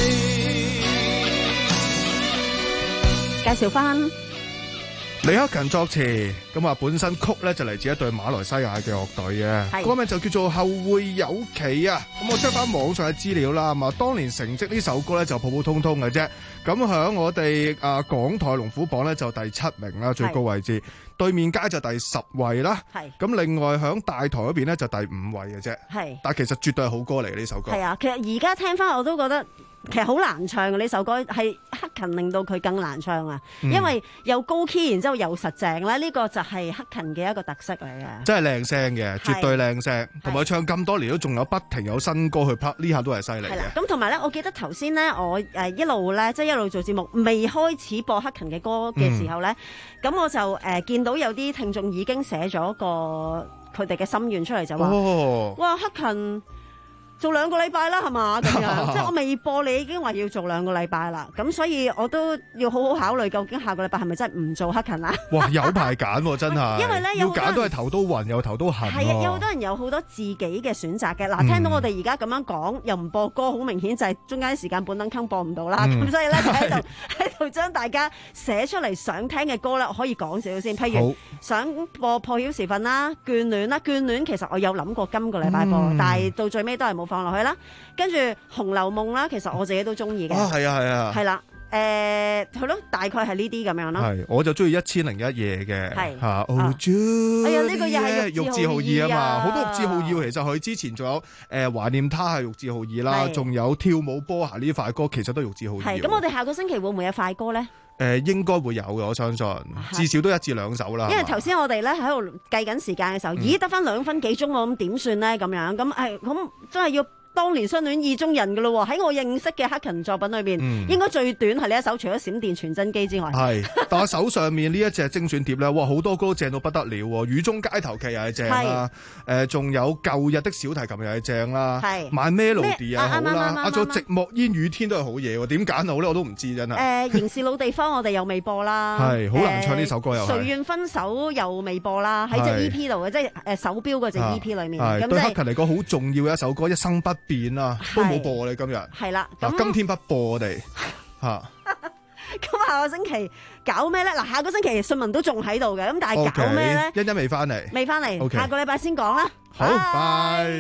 介紹翻李克勤作詞，咁啊本身曲咧就嚟自一隊馬來西亞嘅樂隊嘅，歌名就叫做後會有期啊。咁我 check 翻網上嘅資料啦，咁啊當年成績呢首歌咧就普普通通嘅啫。咁響我哋啊港台龍虎榜咧就第七名啦，最高位置。對面街就第十位啦。咁另外響大台嗰邊咧就第五位嘅啫。係，但係其實絕對係好歌嚟嘅呢首歌。 係啊，其實而家聽翻我都覺得。其實好難唱嘅呢首歌，係克勤令到佢更難唱啊！嗯、因為又高 key，然之後又實淨咧，呢、這個就係克勤嘅一個特色嚟嘅。 真係靚聲嘅，絕對靚聲，同埋唱咁多年都仲有不停有新歌去拍，呢下都係犀利嘅。 咁同埋咧，我記得頭先咧，我誒一路咧，即係一路做節目，未開始播克勤嘅歌嘅時候咧，咁、嗯、我就誒、呃、見到有啲聽眾已經寫咗個佢哋嘅心願出嚟，就話：哦、哇，克勤！做兩個禮拜啦，係嘛咁樣，即係我未播，你已經話要做兩個禮拜啦，咁所以我都要好好考慮，究竟下個禮拜係咪真係唔做克勤啦？ 哇，有排揀喎，真係， 因為咧要揀都係頭都暈又頭都痕。 係啊，有好多人有好多自己嘅選擇嘅。嗱，聽到我哋而家咁樣講，又唔播歌，好明顯就係中間時間半燈坑播唔到啦。咁、嗯、所以咧就喺度喺度將大家寫出嚟想聽嘅歌咧，我可以講少少先。譬如想播破曉時分啦、眷戀啦、眷戀，其實我有諗過今個禮拜播，嗯、但係到最尾都係冇放落去啦。跟住《紅樓夢》啦，其實我自己都中意嘅。 啊，係啊，係啊， 係啦，誒，係咯，大概係呢啲咁樣咯。係， 我就中意一千零一夜嘅。係嚇，哦， 哎呀，呢個又係玉置浩二啊嘛，好多玉置浩二，其實佢之前仲有誒懷念他係玉置浩二啦，仲有跳舞波鞋呢塊歌，其實都係玉置浩二。係，咁我哋下個星期會唔會有快歌咧？ 誒，應該會有嘅，我相信，至少都一至兩首啦。 因為頭先我哋咧喺度計緊時間嘅時候，咦，得翻兩分幾鐘喎，咁點算咧？咁樣咁誒，咁真係要。當年相戀意中人嘅咯喎，喺我認識嘅克勤作品裏邊，嗯、應該最短係呢一首，除咗閃電傳真機之外。係， 但係手上面呢一隻精選碟咧，哇，好多歌都正到不得了喎，雨中街頭劇又係正啦，誒，仲、呃、有舊日的小提琴又係正啦，係，My Melody 又好啦，啊，仲有寂寞煙雨天都係好嘢喎，點揀好咧？我都唔知真係。誒、 呃，仍是老地方我哋又未播啦， 係，好難唱呢首歌又。 誰願分手又未播啦，喺隻 E P 度嘅，即係誒手錶嗰隻 E P 裏面。 係，對克勤嚟講好重要嘅一首歌，一生不變啊。都冇播你今日係啦， 咁今天不播我哋吓。 咁下個星期搞咩咧？嗱，下個星期信文都仲喺度嘅，咁但係搞咩咧？ 欣欣未翻嚟， 未翻嚟， okay. 下個禮拜先講啦。 好，拜。